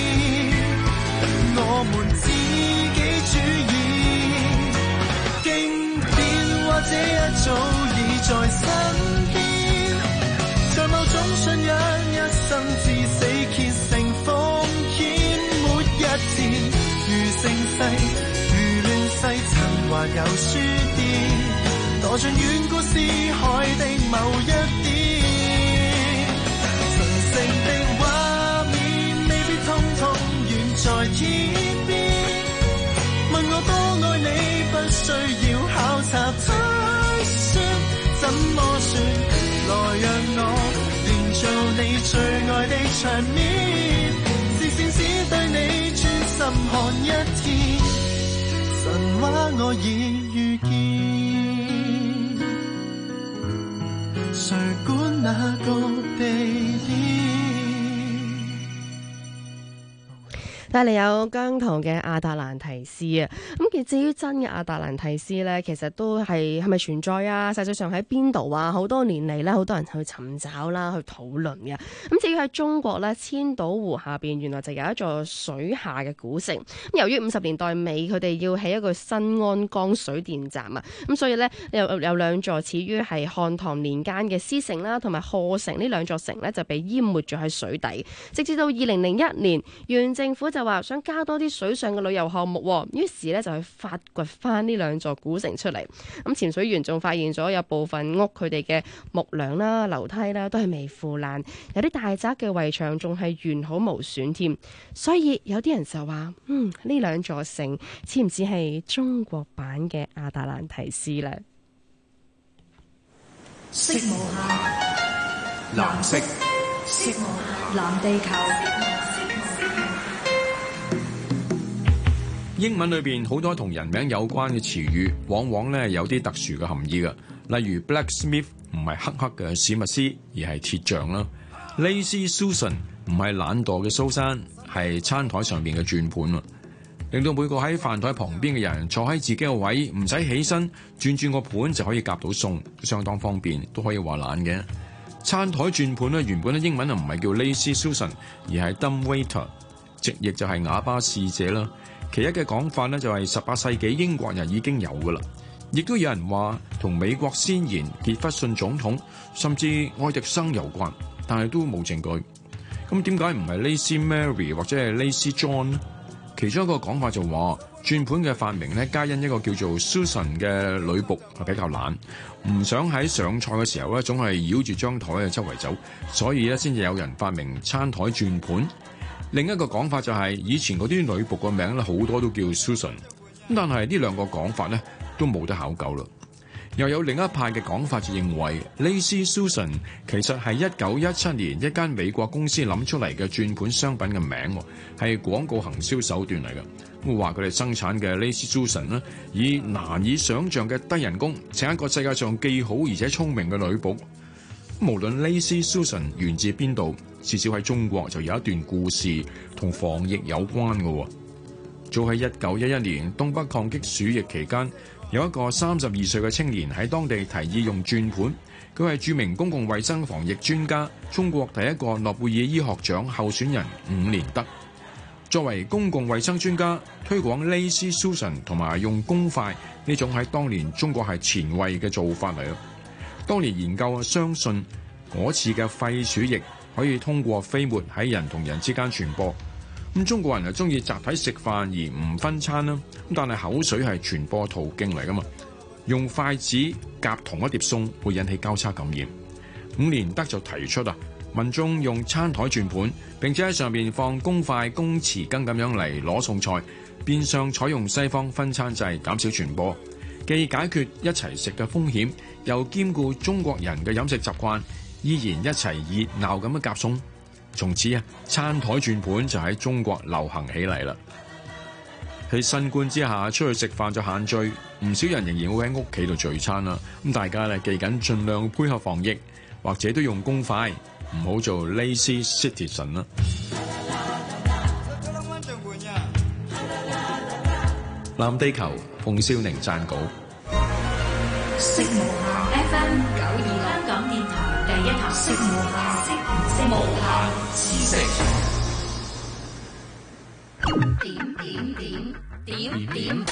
Speaker 3: 我們自己主演，經典或者一早已在身邊，在某種信仰一生至死虔誠奉獻，沒一次如盛世如亂世曾還有書店，墮進遠古思海的某一點，神聖的畫面未必通通遠在天邊，問我多愛你不需要考察推算，怎麼算來讓我營造你最愛的場面，視線只對你專心看一天，神話我已遇見，誰管那個地點。
Speaker 13: 帶嚟有姜濤嘅亞特蘭提斯啊，咁其實至於真嘅亞特蘭提斯呢，其實都係咪存在啊？實際上喺邊度啊？好多年嚟呢，好多人去尋找啦，去討論嘅。咁至於喺中國呢，千島湖下邊原來就有一座水下嘅古城。咁由於50年代尾佢哋要起一個新安江水電站啊，咁所以呢，有兩座始於係漢唐年間嘅獅城啦，同埋賀城呢兩座城呢，就被淹沒咗喺水底，直至到2001年，縣政府就話想加多啲水上嘅旅遊項目，於是咧就去發掘翻呢兩座古城出嚟。咁潛水員仲發現咗有部分屋佢哋嘅木梁啦、樓梯啦都係未腐爛，有啲大宅嘅圍牆仲係完好無損添。所以有啲人就話，呢兩座城似唔似係中國版嘅亞特蘭提斯呢？
Speaker 8: 色無限，
Speaker 11: 藍色，
Speaker 8: 色無限，藍地球。
Speaker 6: 英文裏邊好多同人名有關嘅詞語，往往咧有啲特殊嘅含義嘅。例如 Blacksmith 唔係黑黑嘅史密斯，而係鐵匠啦。Lazy Susan 唔係懶惰嘅蘇珊，係餐台上邊嘅轉盤啊，令到每個喺飯台旁邊嘅人坐喺自己嘅位，唔使起身轉個盤就可以夾到餸，相當方便，都可以話懶嘅。餐台轉盤咧原本咧英文啊唔係叫 Lazy Susan， 而係 Dumb Waiter， 直譯就係啞巴侍者啦。其一嘅講法咧就係18世紀英國人已經有噶啦，亦都有人話同美國先賢傑弗遜總統甚至愛迪生有關，但係都冇證據。咁點解唔係 Lazy Mary 或者係 Lazy John 呢？其中一個講法就話轉盤嘅發明咧，皆因一個叫做 Susan 嘅女僕係比較懶，唔想喺上菜嘅時候咧總係繞住張台嘅周圍走，所以咧先至有人發明餐台轉盤。另一個講法就係以前嗰啲女僕個名咧好多都叫 Susan， 但係呢兩個講法咧都冇得考究啦。又有另一派嘅講法就認為 Lazy Susan 其實係1917年一間美國公司諗出嚟嘅轉盤商品嘅名，係廣告行銷手段嚟嘅。咁話佢哋生產嘅 Lazy Susan 咧，以難以想像嘅低人工請一個世界上既好而且聰明嘅女僕。無論 Lazy Susan 源自邊度，至少喺中國就有一段故事同防疫有關嘅。早喺1911年東北抗擊鼠疫期間，有一個32歲嘅青年喺當地提議用轉盤。佢係著名公共衛生防疫專家，中國第一個諾貝爾醫學獎候選人伍連德。作為公共衛生專家，推廣 Lazy Susan 同埋用公筷呢種喺當年中國係前衛嘅做法嚟。當年研究相信嗰次嘅肺鼠疫可以通過飛沫喺人同人之間傳播。咁中國人係中意集體食飯而唔分餐啦。咁但係口水係傳播途徑嚟噶嘛，用筷子夾同一碟餸會引起交叉感染。伍連德就提出民眾用餐台轉盤，並且喺上面放公筷、公匙羹咁樣嚟攞餸菜，變相採用西方分餐制，減少傳播，既解決一齊食嘅風險，又兼顧中國人嘅飲食習慣，依然一齊熱鬧咁樣夾餸。 從此啊，餐台轉盤就喺中國流行起嚟啦。喺新冠之下，出去食飯就限聚，唔少人仍然會喺屋企度聚餐啦。咁大家咧記緊盡量配合防疫，或者都用公筷，唔好做 lazy citizen 啦。藍地球，馮少寧撰稿。
Speaker 8: 色無限 FM 92香港電台第一台，色無限，色無限知識。點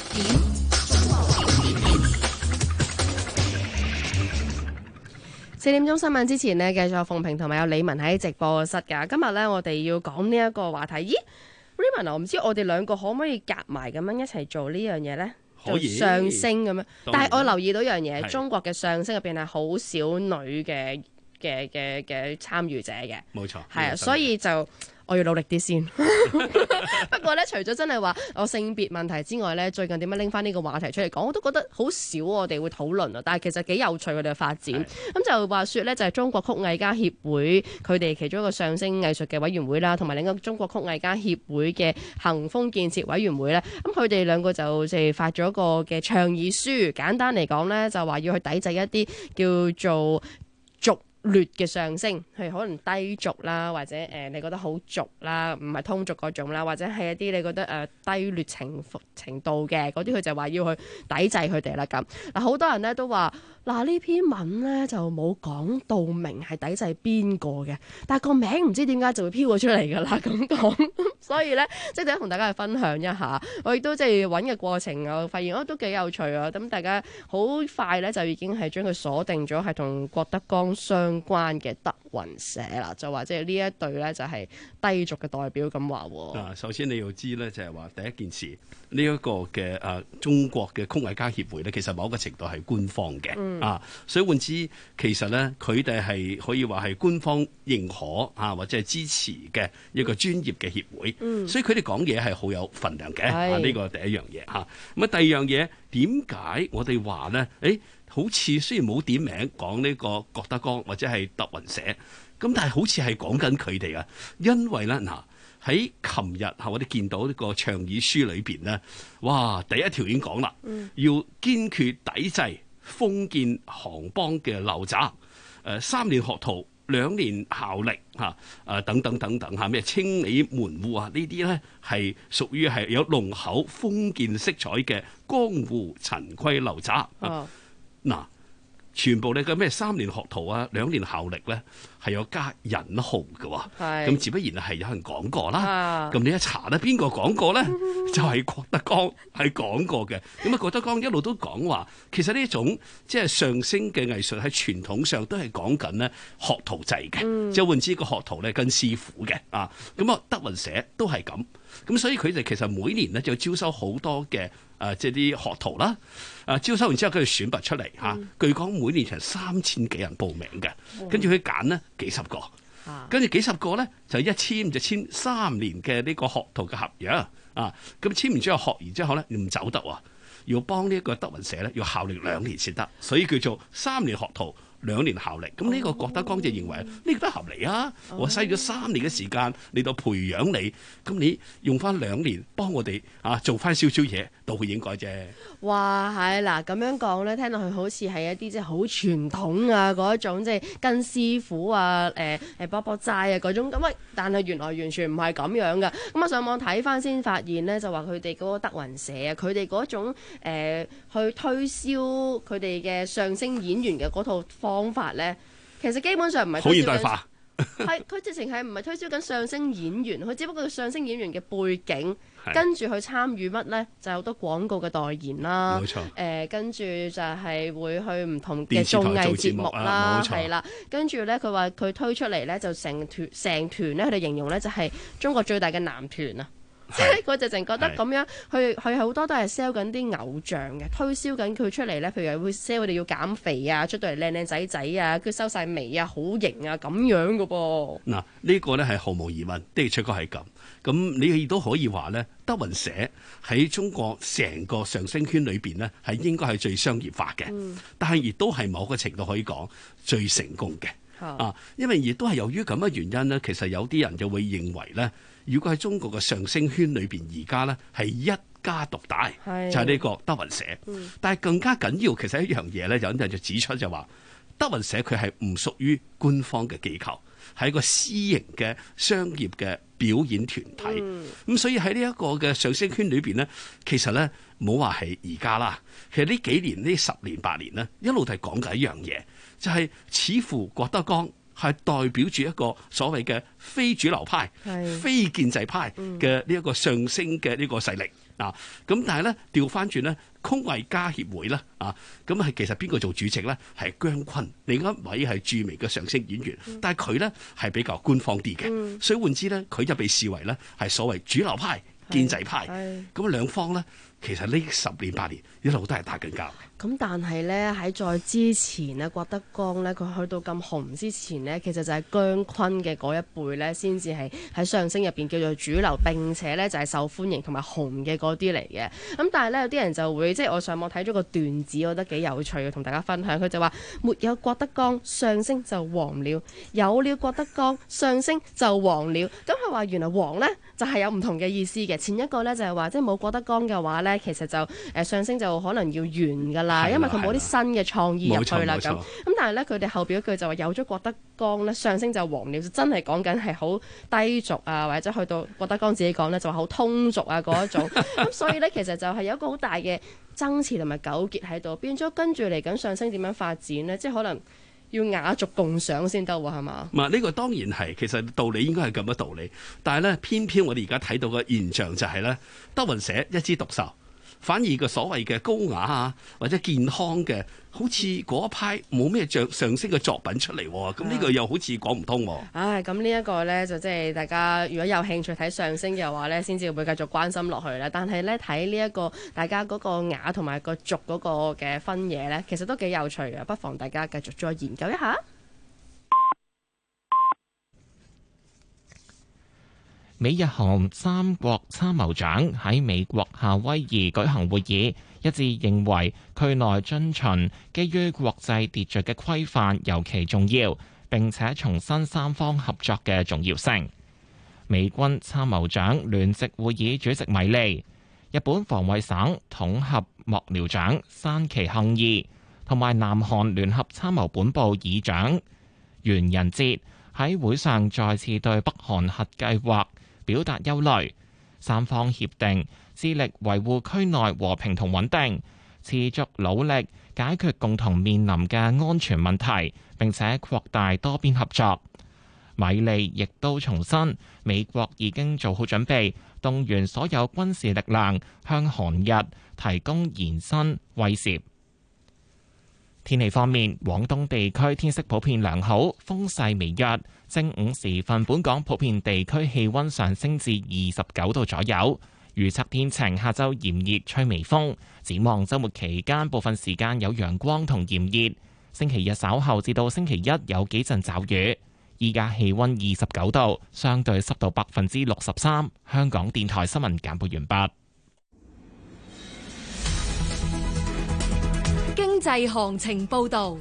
Speaker 13: 4點鐘新聞之前呢，繼續鳳平同埋有李文喺直播室㗎。今日呢，我哋要講呢一個話題。咦 Raymond， 我唔知我哋兩個可唔可以夾埋咁樣一齊做呢樣嘢呢？
Speaker 14: 可以
Speaker 13: 做相聲咁樣。但係我留意到一樣嘢，
Speaker 14: 係
Speaker 13: 中國嘅相聲入邊係好少女嘅參與者嘅。
Speaker 14: 冇錯，
Speaker 13: 係啊，所以就我要努力啲先。不過咧，除咗真係話我性別問題之外咧，最近點樣拎翻呢個話題出嚟講，我都覺得好少我哋會討論啊。但係其實幾有趣佢哋嘅發展。咁就話說咧，就係中國曲藝家協會佢哋其中一個相聲藝術嘅委員會啦，同埋另一個中國曲藝家協會嘅行風建設委員會咧。咁佢哋兩個就即係發咗一個嘅倡議書，簡單嚟講咧，就話要去抵制一啲叫做俗劣嘅相聲，譬如可能低俗啦，或者你覺得好俗啦，唔係通俗嗰種啦，或者係一啲你覺得低劣程度嘅嗰啲，佢就話要去抵制佢哋啦咁。嗱，好多人咧都話呢篇文咧就冇講到明係抵制邊個嘅，但係個名唔知點解就會飄咗出嚟㗎啦咁講。所以咧，即係同大家去分享一下，我亦都即係揾嘅過程，我發現都幾有趣啊！咁大家好快咧就已經係將佢鎖定咗係同郭德綱相關嘅德雲社啦，就話即係呢一隊咧就係低俗嘅代表咁話喎。
Speaker 14: 首先你要知咧，就係話第一件事呢一個嘅中國嘅曲藝家協會咧，其實某一個程度係官方嘅所以換之其實咧佢哋係可以話係官方認可或者係支持嘅一個專業嘅協會。所以佢哋講嘢係好有分量嘅，呢個第一樣嘢嚇。咁第二樣嘢，點解我哋話咧？好似雖然冇點名講呢個郭德綱或者係德雲社，咁但係好似係講緊佢哋啊。因為咧喺琴日我哋見到呢個倡議書裏邊咧，哇！第一條已經講啦，要堅決抵制封建行幫嘅陋習，3年學徒。2年效力等等咩清理門戶呢啲咧係屬於係有濃厚封建色彩嘅江湖陳規陋習嗱。全部你嘅咩3年學徒2年效力咧係有加引號嘅，咁自不然係有人講過啦。咁你一查咧，邊個講過咧？就係郭德綱係講過嘅。咁郭德綱一路都講話，其實呢一種即係相聲嘅藝術喺傳統上都係講緊咧學徒制嘅，即係換之個學徒咧跟師傅嘅咁德雲社都係咁。咁所以佢哋其實每年咧就招收好多嘅即係啲學徒啦，招收完之後佢哋選拔出嚟據講每年成3000幾人報名嘅，跟住佢揀呢幾十個，跟住幾十個咧就一簽就簽3年嘅呢個學徒嘅合約咁簽完之後學完之後咧唔走得喎，要幫呢一個德雲社咧要效力2年先得，所以叫做3年學徒。2年效力，咁呢個郭德綱就認為呢個都合理啊！我嘥咗3年嘅時間嚟到培養你，咁你用翻2年幫我哋做翻少少嘢，都會應該啫。
Speaker 13: 哇，係嗱咁樣講咧，聽落去好似係一啲即係好傳統嗰種，即係跟師傅卜卜齋嗰種咁但係原來完全唔係咁樣噶。咁我上網睇翻先發現咧，就話佢哋嗰個德雲社佢哋嗰種去推銷佢哋嘅相聲演員嘅嗰套方法咧，其實基本上唔係
Speaker 14: 好現代化，
Speaker 13: 係佢直情係唔係推銷緊相聲演員，佢只不過相聲演員嘅背景，跟住去參與乜咧，就有好多廣告嘅代言啦，冇錯。跟住就係會去唔同嘅綜藝節目啦，係啦。跟住咧，佢話佢推出嚟咧，就成團咧，佢哋形容咧就係中國最大嘅男團啊！即係佢直情覺得咁樣，佢好多都係 sell 緊啲偶像嘅，推銷緊佢出嚟咧。譬如會 sell 佢哋要減肥啊，出到嚟靚靚仔仔啊，佢收晒眉啊，好型啊，咁樣噶噃。嗱，
Speaker 14: 呢個咧係毫無疑問，的而且確係咁。咁你亦都可以話咧，德雲社喺中國成個相聲圈裏邊咧，係應該係最商業化嘅，但係亦都係某個程度可以講最成功嘅。 因為亦都係由於咁嘅原因呢，其實有啲人就會認為呢，如果喺中國嘅上升圈裏邊，而家呢係一家獨大，就係呢個德雲社。但係更加緊要，其實一樣嘢呢，有人就指出就話，德雲社佢係唔屬於官方嘅機構，係一個私營嘅商業嘅表演團體。咁所以喺呢一個嘅上升圈裏邊呢，其實呢，唔好話係而家啦，其實呢幾年呢10年8年呢，一路都係講緊一樣嘢，就係似乎郭德綱係代表住一個所謂嘅非主流派、非建制派嘅呢一個上升嘅呢個勢力啊。咁但係咧調翻轉咧，曲藝家協會咧啊，咁係其實邊個做主席咧？係姜昆，另一位係著名嘅相聲演員，但係佢咧係比較官方啲嘅，所以換之咧，佢就被視為咧係所謂主流派、建制派。咁兩方咧，其實呢10年8年一路都係打緊交。
Speaker 13: 咁但係咧喺再之前咧，郭德綱咧佢去到咁紅之前咧，其實就係姜昆嘅嗰一輩咧，先至係喺相聲入邊叫做主流，並且咧就係受歡迎同埋紅嘅嗰啲嚟嘅。咁但係咧有啲人就會即係我上網睇咗個段子，我覺得幾有趣嘅，同大家分享。佢就話：沒有郭德綱，相聲就黃了；有了郭德綱，相聲就黃了。咁佢話原來黃咧就係有唔同嘅意思嘅。前一個咧就係話即係冇郭德綱嘅話咧，其實就相聲就可能要完㗎啦。因為佢冇啲新嘅創意入去啦，咁但係咧佢哋後邊一句就話有咗郭德綱咧，相聲就黃了，就真係講緊係好低俗啊，或者去到郭德綱自己講咧就話好通俗啊嗰一種。咁所以咧其實就係有一個好大嘅爭持同埋糾結喺度，變咗跟住嚟緊相聲點樣發展呢？即係可能要雅俗共賞先得喎，係嘛？呢個當然係，其實道理應該係咁嘅道理，但係咧偏偏我哋而家睇到嘅現象就係咧，德雲社一枝獨秀。反而個所謂嘅高雅啊，或者健康嘅，好似嗰一派冇咩上升嘅作品出嚟喎，咁呢個又好似講唔通喎。唉，咁呢一個呢，就即係大家如果有興趣睇相聲嘅話呢，先至會繼續關心落去啦。但係呢，睇呢一個大家嗰個雅同埋個俗嗰個嘅分野呢，其實都幾有趣嘅，不妨大家繼續再研究一下。
Speaker 1: 美日韓三國參謀長喺美國夏威夷舉行會議，一致認為區內遵循基於國際秩序嘅規範尤其重要，並且重申三方合作嘅重要性。美軍參謀長聯席會議主席米利、日本防衛省統合幕僚長山崎幸義同埋南韓聯合參謀本部議長袁仁哲喺會上再次對北韓核計劃表達憂慮，三方協定致力維護區內和平同穩定，持續努力解決共同面臨嘅安全問題，並且擴大多邊合作。米利亦都重申，美國已經做好準備，動員所有軍事力量向韓日提供延伸威懾。天氣方面，廣東地區天色普遍良好，風勢微弱。正午時分，本港普遍地區氣溫上升至29度左右。預測天晴，下晝炎熱，吹微風。展望週末期間，部分時間有陽光同炎熱。星期日稍後至到星期一有幾陣驟雨。依家氣溫29度，相對濕度63%。香港電台新聞簡報完畢。
Speaker 2: 經濟行情報導。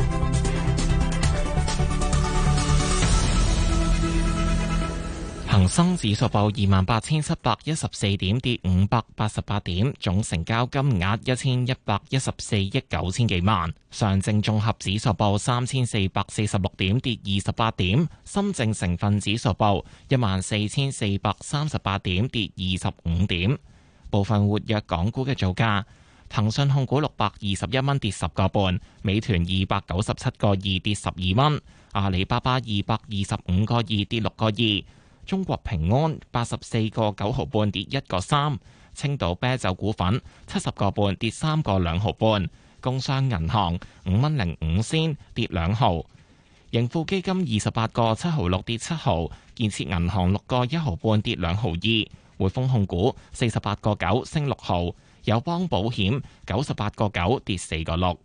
Speaker 1: 恒生指數報28,714點，跌588點，總成交金額1114億9千幾萬。上證綜合指數報3446點，跌28點。深證成分指數報14,438點，跌25點。部分活躍港股嘅造價：騰訊控股621蚊，跌10個半；美團297個2，跌12蚊；阿里巴巴225個2，跌6個2。中國平安84個9毫半，跌1個3，青島啤酒股份70個半，跌3個2毫半，工商銀行5蚊05仙，跌2毫，盈富基金28個7毫6，跌7毫，建設銀行6個1毫半，跌2毫2，匯豐控股48個9，升6毫，友邦保險98個9，跌4個6。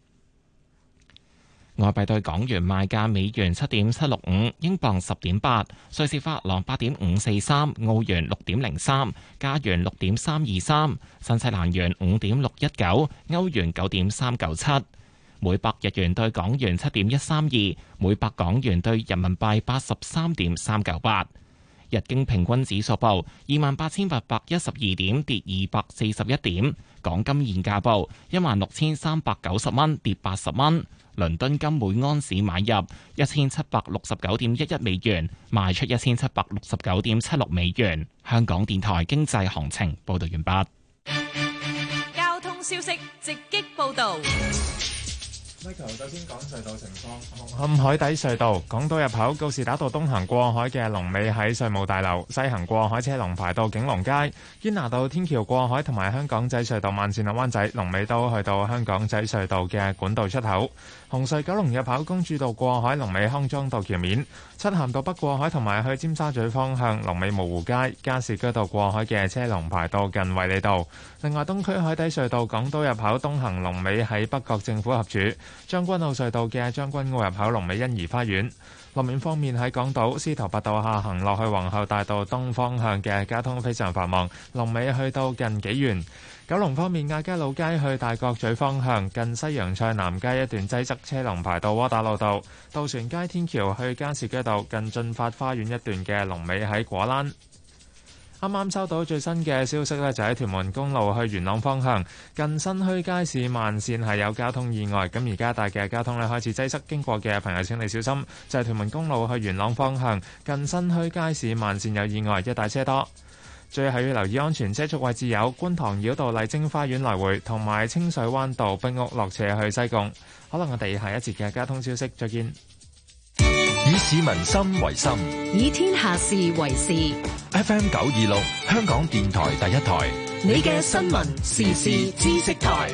Speaker 1: 外幣對港元賣價：美元7.765，英鎊10.8，瑞士法郎8.543，澳元6.03，加元6.323，新西蘭元5.619，歐元9.397， 每百日元對港元7.132，每百港元對人民幣83.398。日經平均指數報28,812點，跌241點。港金現價報16,390蚊，跌80蚊。倫敦金每安士買入1769.11美元，賣出1769.76美元。香港電台經濟行情報道完畢。
Speaker 7: 交通消息直擊報道。
Speaker 9: Michael 首先講隧道情況，紅磡海底隧道港島入口告士打道東行過海嘅龍尾喺稅務大樓，西行過海車龍排到景隆街。堅拿道天橋過海同埋香港仔隧道慢線落灣仔龍尾都去到香港仔隧道嘅管道出口。紅隧九龍入口公主道過海龍尾康莊道橋面，漆咸道北過海同埋去尖沙咀方向龍尾蕪湖街。加士居道過海嘅車龍排到近衛理道。另外東區海底隧道港島入口東行龍尾喺北角政府合署。將軍澳隧道嘅將軍澳入口龍尾欣怡花園。路面方面喺港島司徒拔道下行落去皇后大道東方向嘅交通非常繁忙，龍尾去到近紀元。九龍方面，亞皆老街去大角咀方向近西洋菜南街一段擠塞，車龍排到窩打老道。渡船街天橋去加士居道近駿發花園一段嘅龍尾喺果欄。啱啱收到最新嘅消息呢，就喺屯門公路去元朗方向近新墟街市慢線係有交通意外，咁而家大嘅交通呢開始擠塞，經過嘅朋友請你小心。就係屯門公路去元朗方向近新墟街市慢線有意外，一大車多。最後要留意安全車速位置有觀塘繞道麗晶花園來回同埋清水灣道壁屋落斜去西貢。可能我哋下一節嘅交通消息再見。
Speaker 4: 以市民心為心，
Speaker 7: 以天下事為事。
Speaker 4: FM 926香港電台第一台，
Speaker 7: 你嘅新聞時事知識台。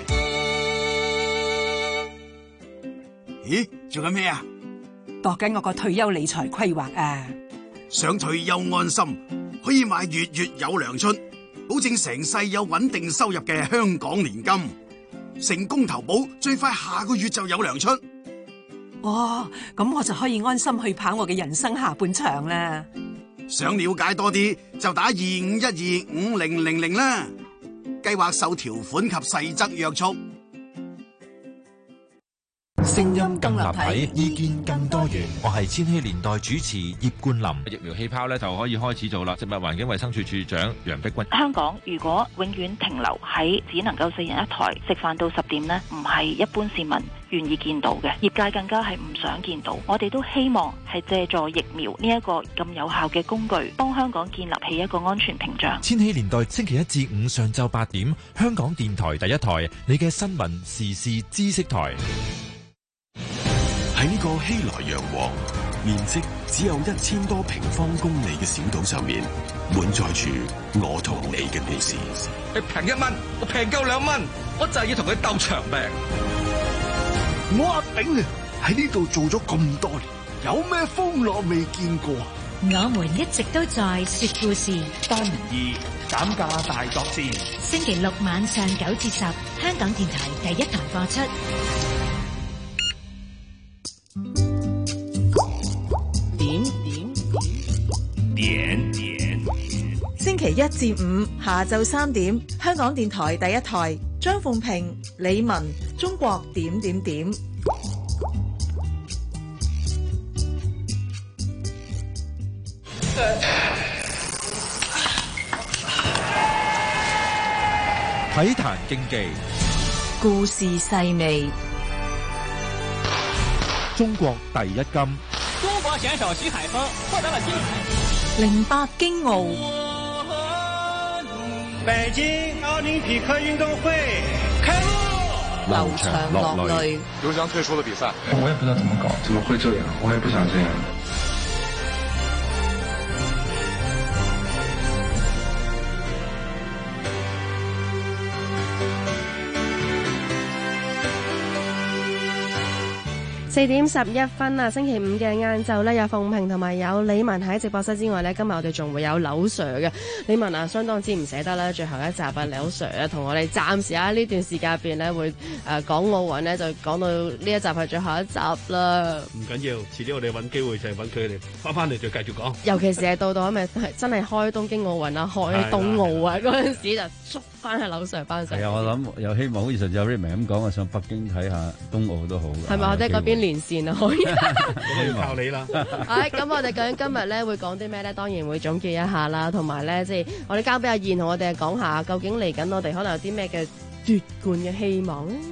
Speaker 23: 咦，做緊咩啊？
Speaker 24: 度緊我個退休理財規劃啊！
Speaker 23: 想退休安心，可以買月月有糧出，保證成世有穩定收入嘅香港年金。成功投保，最快下個月就有糧出。
Speaker 24: 哦，咁我就可以安心去跑我嘅人生下半場啦。
Speaker 23: 想了解多啲，就打25125000啦。計劃受條款及細則約束。
Speaker 4: 聲音更立體，意見更多元。我係千禧年代主持葉冠霖。
Speaker 25: 疫苗氣泡咧就可以開始做啦。食物環境衛生署署長楊碧君。
Speaker 26: 香港如果永遠停留喺只能夠4人一台食飯到10點呢，唔係一般市民願意見到嘅，業界更加係唔想見到。我哋都希望係借助疫苗呢一個咁有效嘅工具，幫香港建立起一個安全屏障。
Speaker 4: 千禧年代星期一至五上晝8點，香港電台第一台，你嘅新聞時事知識台。
Speaker 27: 喺呢個熙來攘往、面積只有1000多平方公里嘅小島上面，滿載住我同你嘅故事。
Speaker 21: 你平1蚊，我平夠2蚊，我就係要同佢鬥長命。
Speaker 22: 我阿炳啊，喺呢度做咗咁多年，有咩風浪未見過？
Speaker 8: 我們一直都在說故事。
Speaker 22: 單元2減價大作戰，
Speaker 8: 星期六晚上9至10，香港電台第一台播出。
Speaker 12: 點星期一至五下晝3點，香港電台第一台，張鳳平、李文，中國點點點。
Speaker 4: 體壇競技，
Speaker 12: 故事細味，
Speaker 4: 中國第一金。
Speaker 28: 中國選手徐海峰獲得了金牌。
Speaker 12: 08京奧，
Speaker 22: 北京奧林匹克運動會開幕，
Speaker 12: 流場落淚。
Speaker 29: 劉翔退出了比賽，
Speaker 30: 我也不知道怎麼搞，怎麼會這樣？我也不想這樣。
Speaker 13: 4點11分啊！星期五嘅晏晝呢，有鳳萍同埋有李文喺直播室之外呢，今日我哋仲會有柳 Sir 嘅。李文啊，相當之唔捨得啦，最後一集啊，柳 Sir 啊，同我哋暫時喺呢段時間入邊呢，會講奧運呢，就講到呢一集係最後一集啦。
Speaker 14: 唔緊要，遲啲我哋揾機會就係揾佢哋翻嚟再繼續講。
Speaker 13: 尤其是係到係咪真係開東京奧運啊、開冬奧啊嗰陣時就捉翻去樓 Sir 翻上。
Speaker 3: 係啊，我諗有希望，好似上次有 Raymond 咁講，我上北京睇下冬奧都好。
Speaker 13: 係咪我哋嗰邊連線啊？可以。
Speaker 14: 咁要靠你啦。
Speaker 13: 咁我哋究竟今日咧會講啲咩咧？當然會總結一下啦，同埋咧即係我哋交俾阿燕同我哋講下，究竟嚟緊我哋可能有啲咩嘅奪冠嘅希望咧？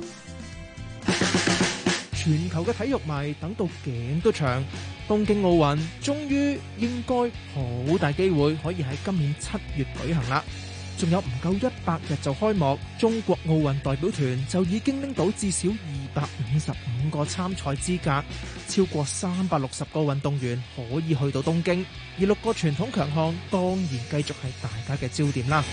Speaker 5: 全球嘅體育迷等到頸都長，東京奧運終於應該好大機會可以喺今年7月舉行啦。仲有唔夠100日就開幕，中國奧運代表團就已經拎到至少255個參賽資格，超過360個運動員可以去到東京，而6個傳統強項當然繼續係大家嘅焦點啦。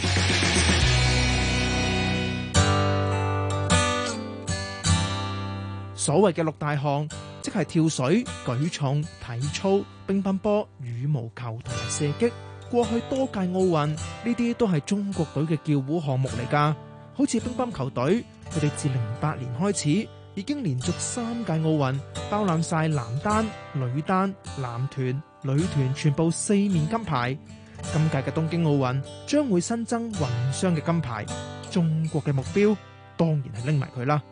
Speaker 5: 所謂嘅6大項，即係跳水、舉重、體操、乒乓波、羽毛球同埋射擊。過去多屆奧運呢啲都係中國隊嘅叫虎項目嚟㗎。好似乒乓球隊，佢哋自08年開始已經連續3屆奧運包攬晒男單、女單、男團、女團全部4面金牌。今屆嘅東京奧運將會新增混雙嘅金牌，中國嘅目標當然係拎埋佢啦。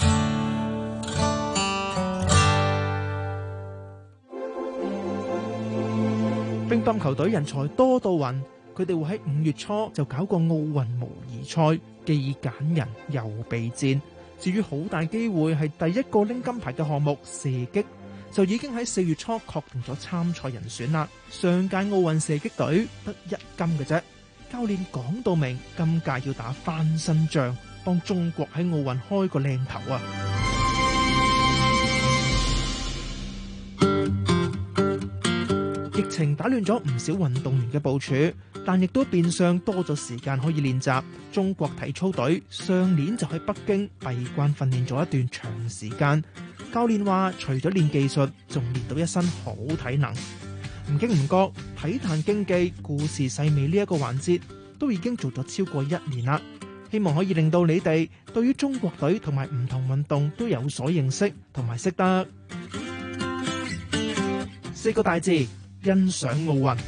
Speaker 5: 乒乓球隊人才多到暈，佢哋會喺5月初就搞個奧運模擬賽，既揀人又備戰。至於好大機會係第一個拎金牌嘅項目射擊，就已經喺4月初確定咗參賽人選啦。上屆奧運射擊隊得1金嘅啫，教練講到明，今屆要打翻身仗，幫中國喺奧運開個靚頭啊！疫情打亂咗唔少運動員嘅部署，但亦都變相多咗時間可以練習。中國體操隊上年就喺北京閉關訓練咗一段長時間，教練話除咗練技術，仲練到一身好體能。唔經唔覺，體壇競技故事細味呢一個環節都已經做咗超過1年啦。希望可以令到你哋對於中國隊同埋唔同運動都有所認識同埋識得。4個大字：欣賞奧運。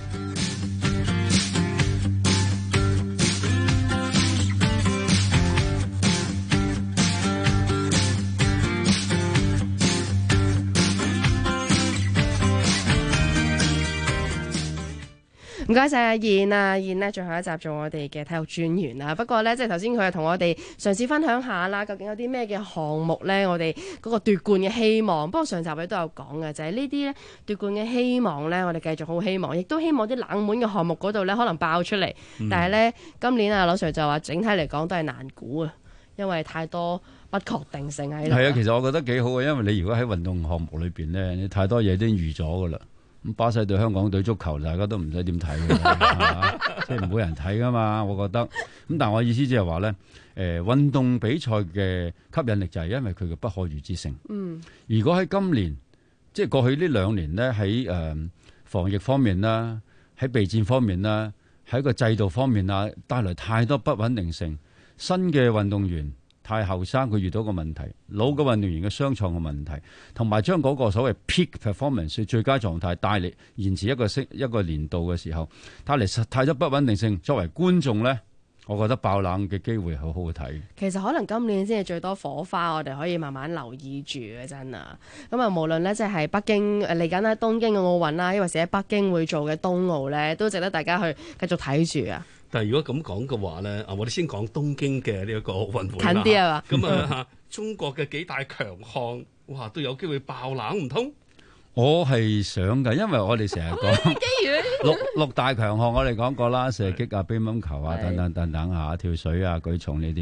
Speaker 13: 唔該晒阿燕啊，燕呢最後一集做我哋嘅體育專員啦。不過呢，即係頭先佢係同我哋嘗試分享下啦，究竟有啲咩嘅項目呢？我哋嗰個奪冠嘅希望。不過上集佢都有講嘅，就係呢啲呢奪冠嘅希望呢，我哋繼續好希望，亦都希望啲冷門嘅項目嗰度呢可能爆出嚟。但係呢，今年啊，羅 Sir 就話整體嚟講都係難估啊，因為太多不確定性喺度。
Speaker 3: 係啊，其實我覺得幾好嘅，因為你如果喺運動項目裏邊呢，你太多嘢都預咗噶啦。咁巴西對香港隊足球，大家都唔使點睇嘅，即係冇人睇噶嘛。我覺得咁，但係我意思即係話咧，運動比賽嘅吸引力就係因為佢嘅不可預知性。如果喺今年，即係過去呢2年咧，喺防疫方面啦，喺備戰方面啦，喺個制度方面啊，帶來太多不穩定性，新嘅運動員太後生，佢遇到個問題；老嘅運動員嘅傷創嘅問題，同埋將嗰個所謂 peak performance 最佳狀態帶嚟延遲一個年度嘅時候，帶嚟太多不穩定性。作為觀眾呢，我覺得爆冷嘅機會好好睇。
Speaker 13: 其實可能今年先係最多火花，我哋可以慢慢留意住嘅真啊。咁啊，無論呢，即係北京嚟緊咧東京嘅奧運啦，抑或是喺北京會做嘅冬奧呢，都值得大家去繼續睇住啊。
Speaker 14: 但係如果咁講嘅話咧，我哋先講東京嘅呢一個奧運會
Speaker 13: 近啲啊嘛。
Speaker 14: 咁啊，中國嘅幾大強項，哇，都有機會爆冷唔通？
Speaker 3: 我係想㗎，因為我哋成日講六大強項，我哋講過啦，射擊啊、乒乓球啊等等等等嚇，跳水啊、舉重呢啲，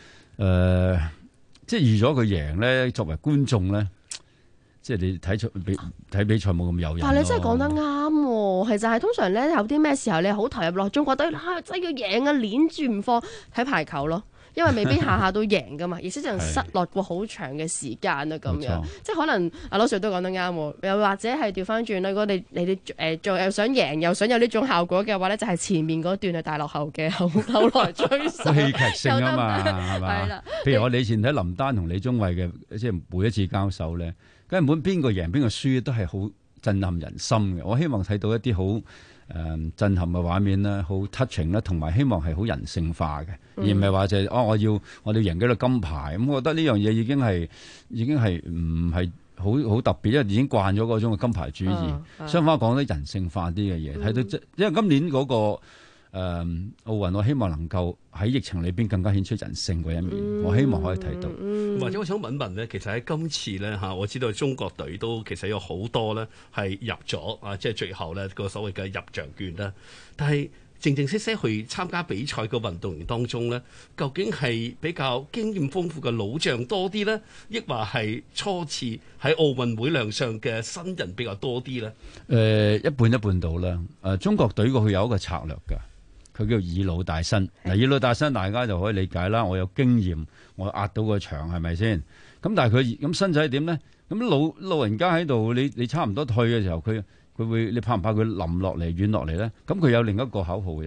Speaker 3: 即係預咗佢贏咧，作為觀眾咧。即係你睇比賽冇咁有癮。
Speaker 13: 但係你真係講得啱喎，其實係通常咧有啲咩時候你好投入落中國隊，真係要贏啊，攆住唔放睇排球咯，因為未必下下都贏噶嘛，而且就失落過好長嘅時間啊咁樣。即係可能阿羅 Sir 都講得啱喎，又或者係調翻轉啦，如果你哋仲又想贏又想有呢種效果嘅話咧，就係前面嗰段係大落後嘅，後來追上。
Speaker 3: 戲劇性啊嘛，係嘛？係啦。譬如我哋以前睇林丹同李宗偉嘅，即係每一次交手咧。根本邊個贏邊個輸都係好震撼人心嘅。我希望睇到一啲好震撼嘅畫面啦，好 touching 啦，同埋希望係好人性化嘅，而唔係話就係我哋贏幾多金牌咁。我覺得呢樣嘢已經係唔係好特別，因為已經慣咗嗰種嘅金牌主義。相反講啲人性化啲嘅嘢，睇到因為今年嗰個奧運，我希望能夠喺疫情裏邊更加顯出人性嗰一面。我希望可以睇到。
Speaker 14: 或者我想問問咧，其實喺今次咧嚇，我知道中國隊都其實有好多咧係入咗啊，即係最後咧個所謂嘅入場券啦。但係正式去參加比賽嘅運動員當中咧，究竟係比較經驗豐富嘅老將多啲咧，抑或係初次喺奧運會亮相嘅新人比較多啲咧？
Speaker 3: 一半一半到啦。中國隊過去有一個策略㗎。佢叫以老帶新，嗱以老帶新大家就可以理解啦。我有經驗，我壓到個場係咪先？咁但係佢咁新仔點咧？咁老人家喺度，你差唔多退嘅時候，佢會你怕唔怕佢冧落嚟軟落嚟咧？咁佢有另一個口號嘅，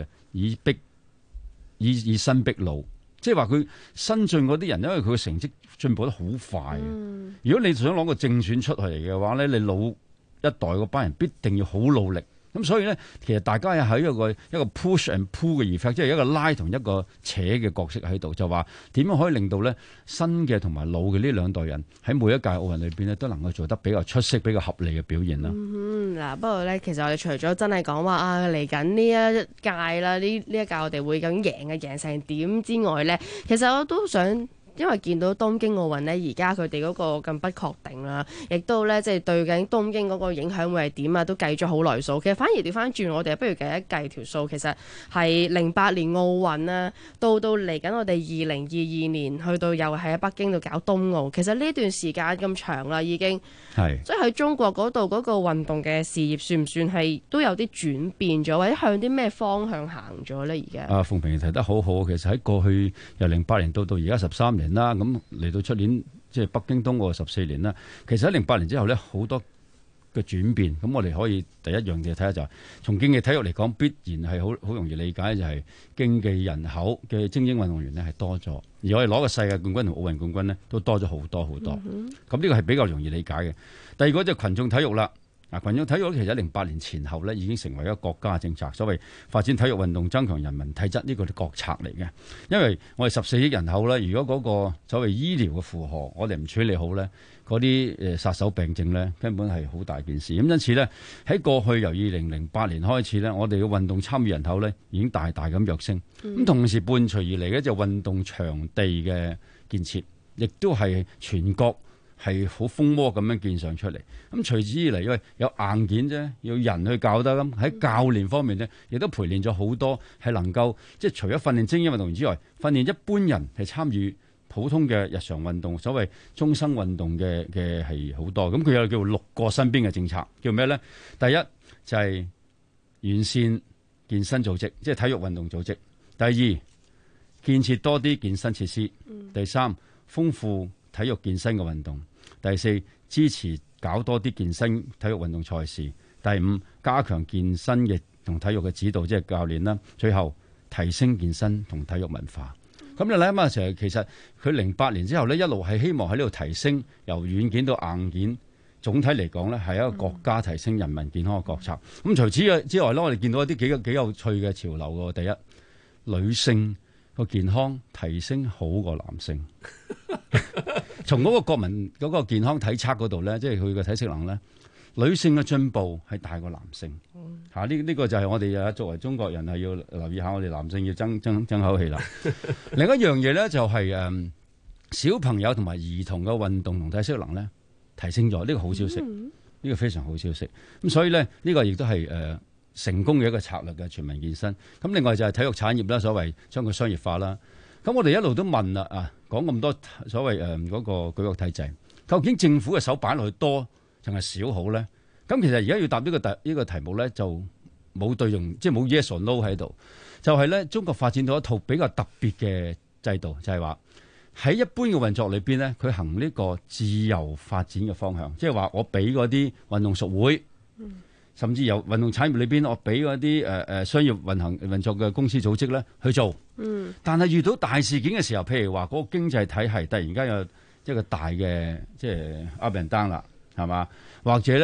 Speaker 3: 以新逼老，即係話佢新進嗰啲人，因為佢嘅成績進步得好快。如果你想攞個正選出嚟嘅話咧，你老一代嗰班人必定要好努力。咁所以咧，其實大家係喺一個 push and pull 嘅 effect，即係一個拉同一個扯嘅角色喺度，就話點樣可以令到咧新嘅同埋老嘅呢兩代人喺每一屆奧運裏邊咧都能夠做得比較出色、比較合理嘅表現啦。
Speaker 13: 嗱，不過咧，其實我哋除咗真係講話嚟緊呢一屆啦，呢一屆我哋會咁贏成點之外咧，其實我都想。因為見到東京奧運呢，而家佢哋嗰個咁不確定啦，亦都咧即係對緊東京嗰個影響會係點啊，都計咗好耐數。其實反而調翻轉，我哋不如計一計條數。其實係08年奧運啦，到嚟緊我哋2022年去到又係喺北京度搞冬奧。其實呢段時間咁長啦，已經係即係喺中國嗰度嗰個運動嘅事業，算唔算係都有啲轉變咗，或者向啲咩方向行咗咧？而家
Speaker 3: 鳳萍提得好好，其實喺過去由08年到而家13年啦，咁嚟到出年即係北京冬奧14年啦。其實喺08年之後咧，好多嘅轉變。咁我哋可以第一樣嘢睇下就係從競技體育嚟講，必然係好容易理解，就係競技人口嘅精英運動員咧係多咗，而我哋攞個世界冠軍同奧運冠軍咧都多咗好多好多。咁呢個係比較容易理解嘅。第二個就係群眾體育啦。群眾體育其實喺08年前後咧已經成為一個國家政策，所謂發展體育運動、增強人民體質，呢個係國策嚟嘅。因為我哋14億人口咧，如果嗰個所謂醫療嘅負荷我哋唔處理好咧，嗰啲殺手病症咧根本係好大件事。咁因此咧喺過去由2008年開始咧，我哋嘅運動參與人口咧已經大大咁躍升。咁同時伴隨而嚟嘅就運動場地嘅建設，亦都係全國係好風魔咁樣建上出嚟。咁隨之而嚟，因為有硬件啫，要人去教得咁。喺教練方面呢，亦都培練咗好多，係能夠即係除咗訓練精英運動員之外，訓練一般人係參與普通嘅日常運動，所謂終生運動嘅係好多。咁佢有叫6個身邊嘅政策，叫咩呢？第一就係完善健身組織，即係體育運動組織。第二，建設多啲健身設施。第三，豐富體育健身嘅運動。第四，支持搞多啲健身體育運動賽事。第五，加強健身嘅同體育嘅指導，即係教練啦。最後，提升健身同體育文化。咁你諗下，成日其實佢08年之後呢，一路係希望喺呢度提升，由軟件到硬件，總體嚟講呢，係一個國家提升人民健康嘅國策。咁除此之外呢，我哋見到一啲幾有趣嘅潮流喎。第一，女性個健康提升好過男性。從嗰個國民嗰個健康體測嗰度咧，即係佢嘅體適能咧，女性嘅進步係大過男性。呢個就係我哋作為中國人係要留意下，我哋男性要爭口氣啦。另一樣嘢咧就係小朋友同埋兒童嘅運動同體適能咧提升咗，呢個好消息，呢個非常好消息。咁所以咧呢個亦都係成功嘅一個策略嘅全民健身。咁另外就係體育產業啦，所謂將佢商業化啦。咁我哋一路都問啦，講咁多所謂嗰個舉國體制，究竟政府嘅手擺落去多定係少好咧？咁其實而家要答呢個題目咧，就冇對應，即係冇 yes or no 喺度。就係咧，中國發展到一套比較特別嘅制度，就係話喺一般嘅運作裏邊咧，佢行呢個自由發展嘅方向，即係話我俾嗰啲運動屬會。甚至由運動產業裏邊，我俾嗰啲商業運作嘅公司組織咧去做。但係遇到大事件嘅時候，譬如話嗰個經濟體系突然間有一個大嘅即係 up and down 啦，係嘛？或者咧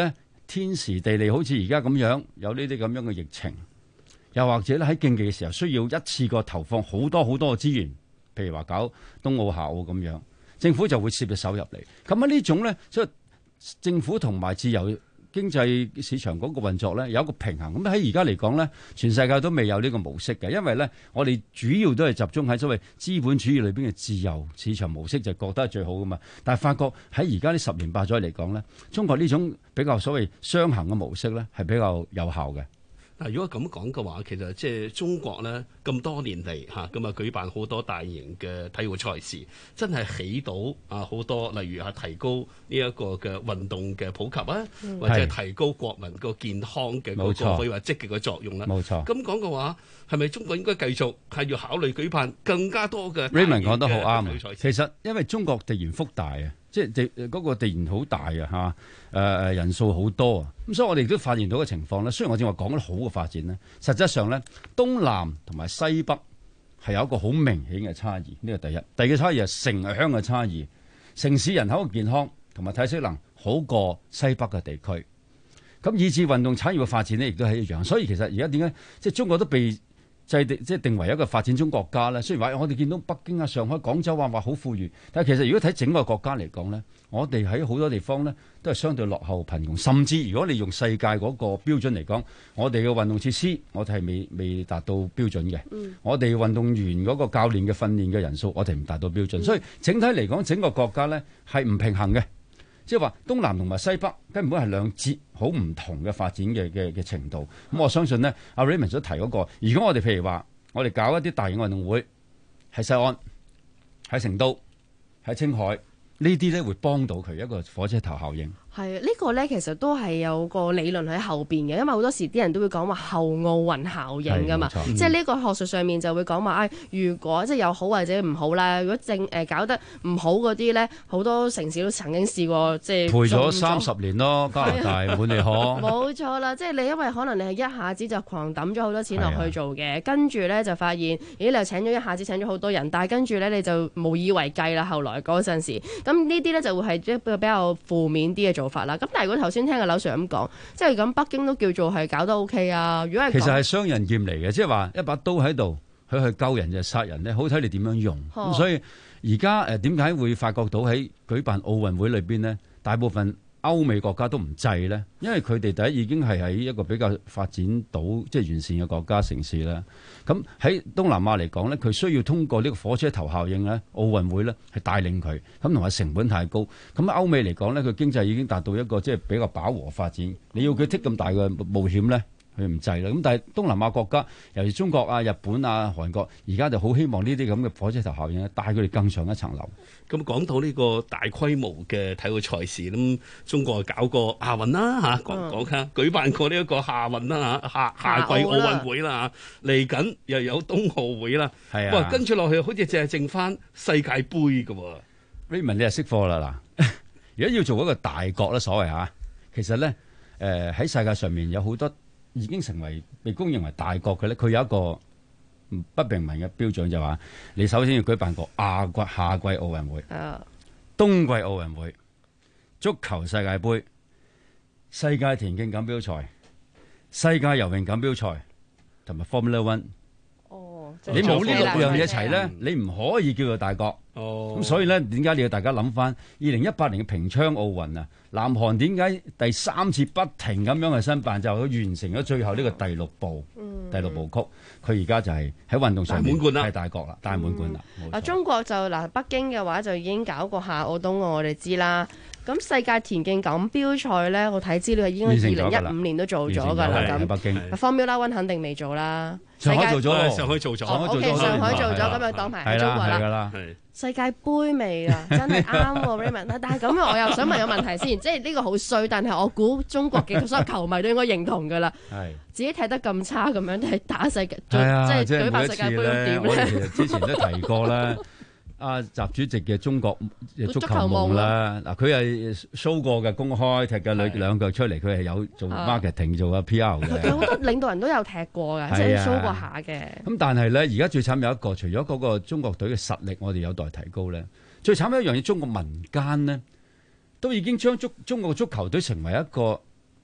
Speaker 3: 天時地利，好似而家咁樣有呢啲咁樣嘅疫情，又或者咧喺競技嘅時候需要一次過投放好多好多嘅資源，譬如話搞冬奧夏奧咁樣，政府就會攝隻手入嚟。咁喺呢種咧，所以政府同埋自由經濟市場嗰個運作咧有一個平衡。咁喺而家嚟講咧，全世界都未有呢個模式嘅，因為咧我哋主要都係集中喺所謂資本主義裏邊嘅自由市場模式，就覺得係最好噶嘛。但係發覺喺而家呢10年8載嚟講咧，中國呢種比較所謂雙行嘅模式咧係比較有效嘅。
Speaker 14: 嗱，如果咁講嘅話，其實即係中國咧咁多年嚟咁啊舉辦好多大型嘅體育賽事，真係起到好多，例如提高呢一個嘅運動嘅普及啊，或者係提高國民個健康嘅嗰個可以話積極嘅作用啦。
Speaker 3: 冇錯。
Speaker 14: 咁講嘅話，係咪中國應該繼續係要考慮舉辦更加多嘅
Speaker 3: ？Raymond 講得好啱啊！其實因為中國地緣複大啊。即係嗰個地緣好大啊嚇，人數好多啊，咁所以我哋都發現到嘅情況咧。雖然我正話講得好嘅發展咧，實質上咧東南同埋西北係有一個好明顯嘅差異。呢個第一，第二個差異係城鄉嘅差異。城市人口嘅健康同埋體適能好過西北嘅地區，咁以至運動產業嘅發展咧亦都係一樣。所以其實而家點解即係中國都被定為一個發展中國家咧？雖然話我哋見到北京啊、上海、廣州話好富裕，但係其實如果睇整個國家嚟講咧，我哋喺好多地方咧都係相對落後貧窮，甚至如果你用世界嗰個標準嚟講，我哋嘅運動設施我哋係未達到標準嘅。我哋運動員嗰個教練嘅訓練嘅人數，我哋唔達到標準。所以整體嚟講，整個國家咧係唔平衡嘅。即係話東南同埋西北根本係兩節好唔同嘅發展嘅程度。咁我相信呢，阿 Raymond 所提嗰個，如果我哋譬如話，我哋搞一啲大型運動會喺西安、喺成都、喺青海，呢啲咧會幫到佢一個火車頭效應。
Speaker 13: 係呢個咧，其實都係有個理論喺後邊嘅，因為好多時啲人都會講話後奧運效應噶嘛，即係呢個學術上面就會講話，如果即係有好或者唔好啦，如果搞得唔好嗰啲咧，好多城市都曾經試過即係賠咗
Speaker 3: 30年咯，加拿大滿地可。
Speaker 13: 冇錯啦，即係你因為可能你係一下子就狂抌咗好多錢落去做嘅，跟住咧就發現，咦你又請咗一下子請咗好多人，但係跟住咧你就無以為繼啦。後來嗰陣時，咁呢啲咧就會係一個比較負面啲嘅做法啦。咁但係如果頭先聽阿劉 Sir 咁講，即係咁北京都叫做係搞得 OK 啊。如果係
Speaker 3: 其實係雙刃劍嚟嘅，即係話一把刀喺度，佢去救人就殺人咧，好睇你點樣用。咁所以而家點解會發覺到喺舉辦奧運會裏邊呢，大部分歐美國家都唔制呢？因為佢哋第一已經係喺一個比較發展到即係完善嘅國家城市啦。咁喺東南亞嚟講呢，佢需要通過呢個火車頭效應呢，奧運會呢係帶領佢，咁同埋成本太高。咁歐美嚟講呢，佢經濟已經達到一個即係比較飽和發展，你要佢剔咁大嘅冒險呢，佢唔制啦。咁但係東南亞國家，尤其中國啊、日本啊、韓國，而家就好希望呢啲咁嘅火車頭效應咧，帶佢哋更上一層樓。
Speaker 14: 咁講到呢個大規模嘅體育賽事，咁中國搞過亞運啦嚇，講下舉辦過呢一個亞運啦嚇，夏季奧運會啦嚇，嚟緊又有冬奧會啦。係啊，哇！跟住落去好似淨係剩翻世界盃嘅喎。
Speaker 3: Raymond 你係識貨啦嗱，如果要做一個大國咧，所謂嚇，其實咧喺世界上面有好多已經成為被公認為大國嘅咧，佢有一個不明文嘅標準，就話你首先要舉辦個夏季奧運會、冬季奧運會、足球世界盃、世界田徑錦標賽、世界游泳錦標賽同埋 Formula One。你冇呢6樣嘢齊咧，你唔可以叫做大國。咁所以咧，點解你要大家諗翻2018年嘅平昌奧運啊？南韓點解第3次不停咁樣去申辦，就完成咗最後呢個第6部曲？佢而家就係喺運動上面係大國啦，大滿貫啦。
Speaker 13: 中國就北京嘅話就已經搞過夏奧冬奧，我哋知啦。咁世界田徑錦標賽咧，我睇資料係應該2015年都做咗㗎啦。咁
Speaker 3: 北京
Speaker 13: Formula One 肯定未做啦。
Speaker 3: 上海做咗，
Speaker 14: 上海做咗。
Speaker 13: OK， 上海做咗，咁就當排喺中國啦。世界盃未啊？真係啱喎 ，Raymond。但係咁樣我又想問個問題先，即係呢個好衰，但係我估中國嘅所有球迷都應該認同㗎啦。係自己踢得咁差咁樣，係打世界，即係舉辦世界盃點咧？
Speaker 3: 我哋其實之前都提過啦。阿習主席嘅中國足球夢啦，嗱佢係 show 過嘅，公開踢嘅兩腳出嚟，佢係有做 marketing 做嘅 PR 嘅。
Speaker 13: 有好多領導人都有踢過嘅，即係 show 過下嘅。
Speaker 3: 咁但係咧，而家最慘有一個，除咗嗰個中國隊嘅實力，我哋有待提高咧。最慘一樣嘢，中國民間呢，都已經將中國足球隊成為一個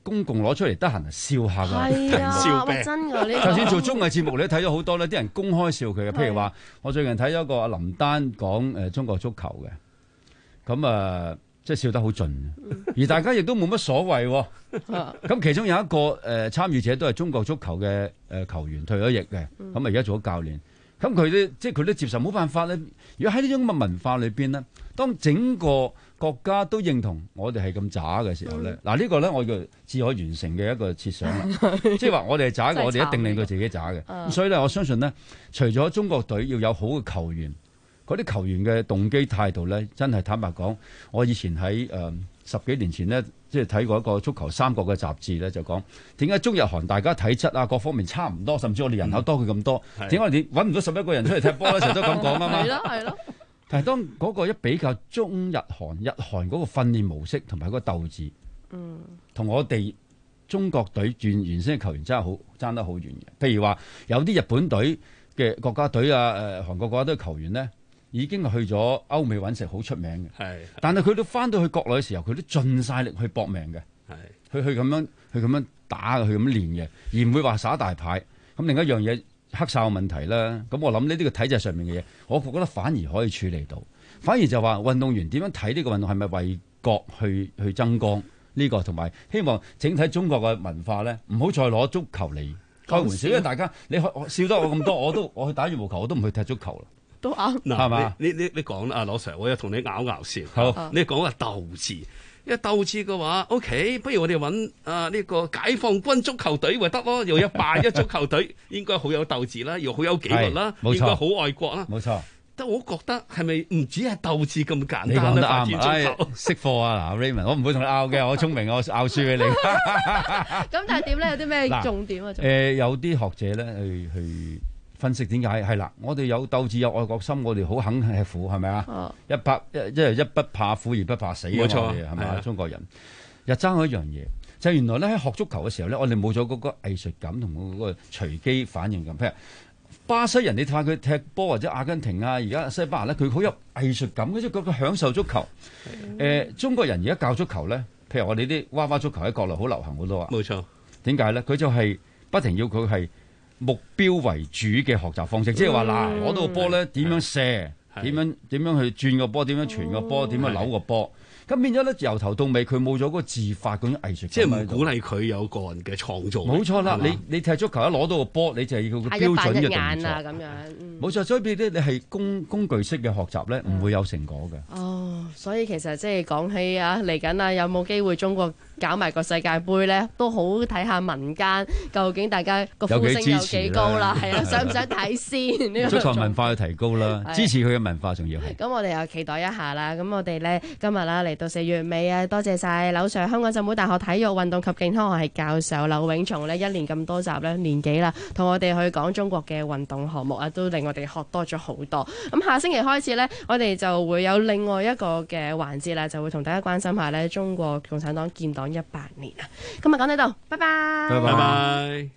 Speaker 3: 公共攞出嚟得閒笑下㗎，
Speaker 13: 係啊，哇真㗎呢個。
Speaker 3: 就算做綜藝節目，你都睇咗好多咧，啲人公開笑佢嘅。譬如話，我最近睇咗個阿林丹講中國足球嘅，咁即係笑得好盡，而大家亦都冇乜所謂。咁其中有一個參與者都係中國足球嘅球員，退咗役嘅，咁而家做咗教練。咁佢都接受，冇辦法咧。如果喺呢種咁嘅文化裏邊咧，當整個國家都認同我哋係咁渣嘅時候咧，嗱呢個咧我叫自我完成嘅一個設想啦，即係話我哋係渣嘅，我哋一定令到自己渣嘅。咁所以咧，我相信咧，除咗中國隊要有好嘅球員，嗰啲球員嘅動機態度咧，真係坦白講，我以前喺10幾年前咧，即係睇過一個足球三國嘅雜誌咧，就講點解中日韓大家體質啊各方面差唔多，甚至我哋人口多佢咁多，點解我哋揾唔到11個人出嚟踢波咧？成日都咁講啊嘛。
Speaker 13: 係咯。
Speaker 3: 但係當嗰個一比較中日韓嗰個訓練模式同埋嗰個鬥志，同我哋中國隊原先嘅球員爭得好遠嘅。譬如話有啲日本隊嘅國家隊啊，韓國國家隊嘅球員咧，已經去咗歐美揾食，好出名嘅。係，但係佢都翻到去國內嘅時候，佢都盡晒力去搏命嘅。係，去咁樣打，去咁練嘅，而唔會話耍大牌。咁另一樣嘢。黑哨問題啦，咁我諗呢啲個體制上面嘅嘢，我覺得反而可以處理到。反而就話運動員點樣睇呢個運動係咪為國去爭光呢個，同埋希望整體中國嘅文化咧，唔好再攞足球嚟開玩笑，因為大家你笑得我咁多，我去打羽毛球我都唔去踢足球啦。
Speaker 13: 都啱，
Speaker 3: 係嘛？
Speaker 14: 你講啦，阿羅 Sir，我又同你拗笑。
Speaker 3: 好，
Speaker 14: 你講個鬥志。因為鬥志嘅話 ，OK， 不如我哋揾呢個解放軍足球隊咪得咯，又有8一足球隊，應該好有鬥志啦，又好有紀律啦，應該好愛國啦。
Speaker 3: 冇錯，
Speaker 14: 但我覺得係咪唔止係鬥志咁簡單咧？
Speaker 3: 你講得
Speaker 14: 啱，
Speaker 3: 識貨啊嗱 Raymond， 我唔會同你拗嘅，我聰明，我拗輸俾你。
Speaker 13: 咁但係點咧？有啲咩重點啊？
Speaker 3: 有啲學者咧去分析點解係啦，我哋有鬥志有愛國心，我哋好肯吃苦，係咪啊？一不怕苦而不怕死，冇錯，係咪啊？中國人又爭咗一樣嘢，就係原來咧喺學足球嘅時候咧，我哋冇咗嗰個藝術感同嗰個隨機反應感。譬如巴西人，你睇下佢踢波或者阿根廷啊，而家西班牙咧，佢好有藝術感，即係佢享受足球。中國人而家教足球咧，譬如我哋啲娃娃足球喺國內好流行好多啊。
Speaker 14: 冇錯，
Speaker 3: 點解咧？佢就係不停要佢係目標為主嘅學習方式，即係話嗱，攞到個波咧點樣射，點樣去轉個波，點樣傳個波，點樣扭個波。咁變咗咧，由頭到尾佢冇咗嗰個自發嗰種藝術感，
Speaker 14: 即係唔鼓勵佢有個人嘅創造。
Speaker 3: 冇錯啦，你踢足球一攞到個波，你就係要個標準嘅動作
Speaker 13: 咁樣。
Speaker 3: 冇錯，所以你係工具式嘅學習咧，唔會有成果嘅。
Speaker 13: 哦，所以其實即係講起啊，嚟緊啊，有冇機會中國搞埋個世界盃咧，都好睇下民間究竟大家個呼聲有幾高啦，係啊，想唔想睇先？
Speaker 3: 足球文化要提高啦，支持佢嘅文化仲要係。
Speaker 13: 咁我哋又期待一下啦。咁我哋咧今日啦嚟到4月尾啊，多謝晒劉 Sir， 香港浸會大學體育運動及健康學系教授劉永松咧，一連咁多集咧，年幾啦，同我哋去講中國嘅運動項目啊，都令我哋學多咗好多。咁下星期開始咧，我哋就會有另外一個嘅環節啦，就會同大家關心下咧中國共產黨建黨100年啊。今日講呢度，拜拜，
Speaker 14: 拜拜。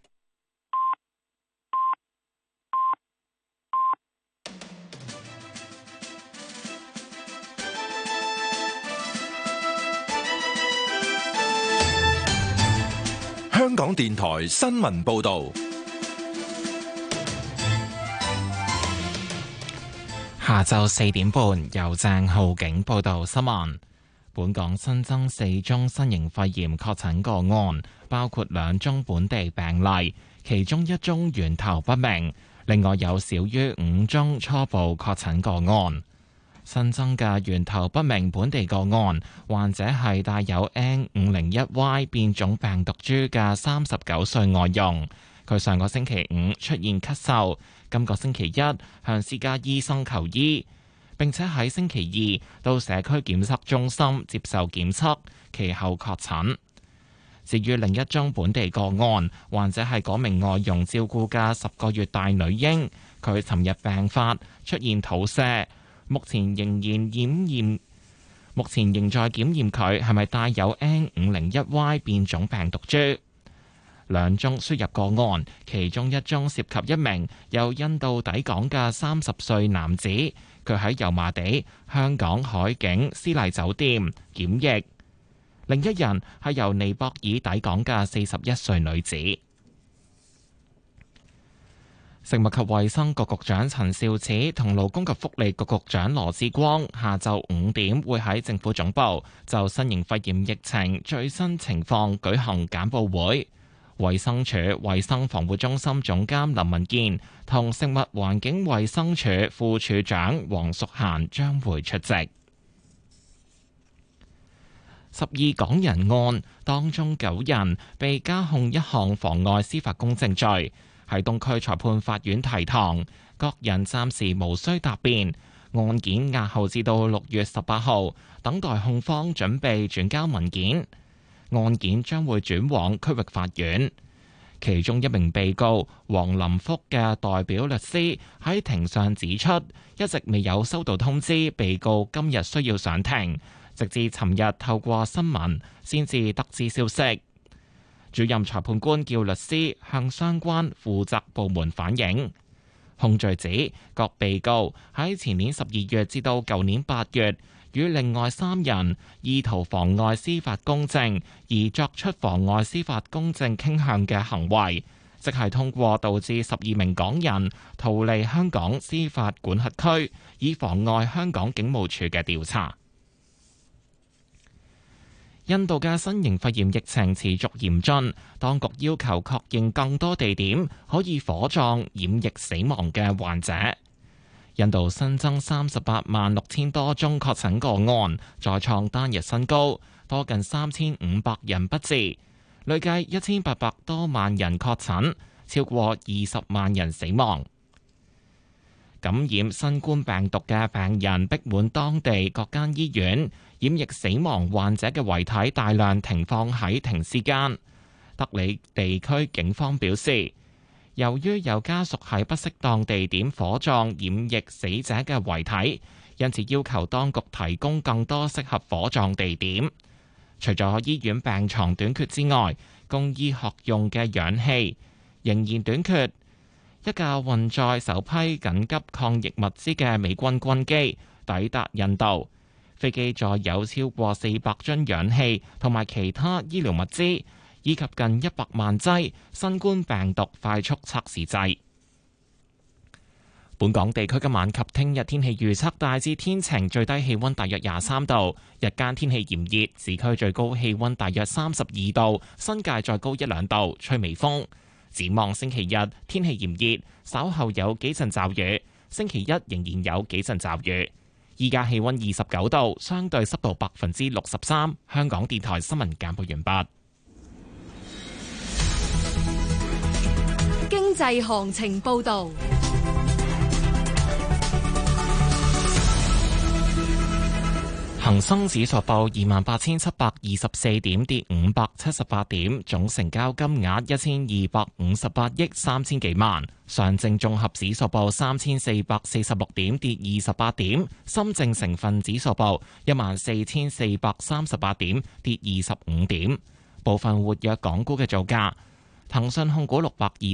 Speaker 4: 香港電台新聞報導，
Speaker 1: 下晝4點半由鄭浩景報道新聞。本港新增4宗新型肺炎確診個案，包括2宗本地病例，其中1宗源頭不明，另外有少於5宗初步確診個案。新增嘅源頭不明本地個案，患者係帶有 N501Y 變種病毒株嘅39歲外傭。佢上個星期5出現咳嗽，今個星期1向私家醫生求醫，並且喺星期2到社區檢測中心接受檢測，其後確診。至於另一宗本地個案，患者係嗰名外傭照顧嘅10個月大女嬰，佢尋日病發，出現肚瀉。目前仍在檢驗佢係咪帶有 N501Y 變種病毒株。2宗輸入個案，其中1宗涉及一名由印度抵港嘅30歲男子，佢喺油麻地香港海景絲麗酒店檢疫。 另一人係由尼泊爾抵港嘅41歲女子。食物及衛生局局長陳肇始同勞工及福利局局長羅致光下晝5點會喺政府總部就新型肺炎疫情最新情況舉行簡報會。衛生署衛生防護中心總監林文健同食物環境衛生署副署長黃淑嫻將會出席。12港人案當中9人被加控一項妨礙司法公正罪，喺東區裁判法院提堂，各人暫時無需答辯，案件押後至到6月18號，等待控方準備轉交文件。案件將會轉往區域法院。其中一名被告黃林福嘅代表律師喺庭上指出，一直未有收到通知，被告今日需要上庭，直至尋日透過新聞先至得知消息。主任裁判官叫律師向相關負責部門反映。控罪指各被告喺前年12月至到舊年8月，與另外3人意圖妨礙司法公正而作出妨礙司法公正傾向嘅行為，即係通過導致12名港人逃離香港司法管轄區，以妨礙香港警務處嘅調查。印度嘅新型肺炎疫情持續嚴峻，當局要求確認更多地點可以火葬染疫死亡嘅患者。印度新增386000多宗確診個案，再創單日新高，多近3500人不治，累計1800多萬人確診，超過20萬人死亡。感染新冠病毒嘅病人逼滿當地各間醫院，染疫死亡患者嘅遺體大量停放喺停屍間。德里地區警方表示，由於有家屬喺不適當地點火葬染疫死者嘅遺體，因此要求當局提供更多適合火葬地點。除咗醫院病床短缺之外，供醫學用嘅氧氣仍然短缺。一架運載首批緊急抗疫物資嘅美軍軍機抵達印度，飛機載有超過400樽氧氣同埋其他醫療物資，以及近100萬劑新冠病毒快速測試劑。本港地區今晚及聽日天氣預測大致天晴，最低氣溫大約23度，日間天氣炎熱，市區最高氣溫大約32度，新界再高1-2度，吹微風。展望星期日天氣炎熱，稍後有幾陣驟雨，星期一仍然有幾陣驟雨。依家氣溫29度，相對濕度63%。香港電台新聞簡報完畢。
Speaker 2: 經濟行情報導。
Speaker 1: 恒生指數報28,724點，跌578點，總成交金額1258億3000幾萬。上證綜合指數報3446點，跌28點。深證成分指數報14438點，跌25點。部分活躍港股嘅造價，騰訊控股620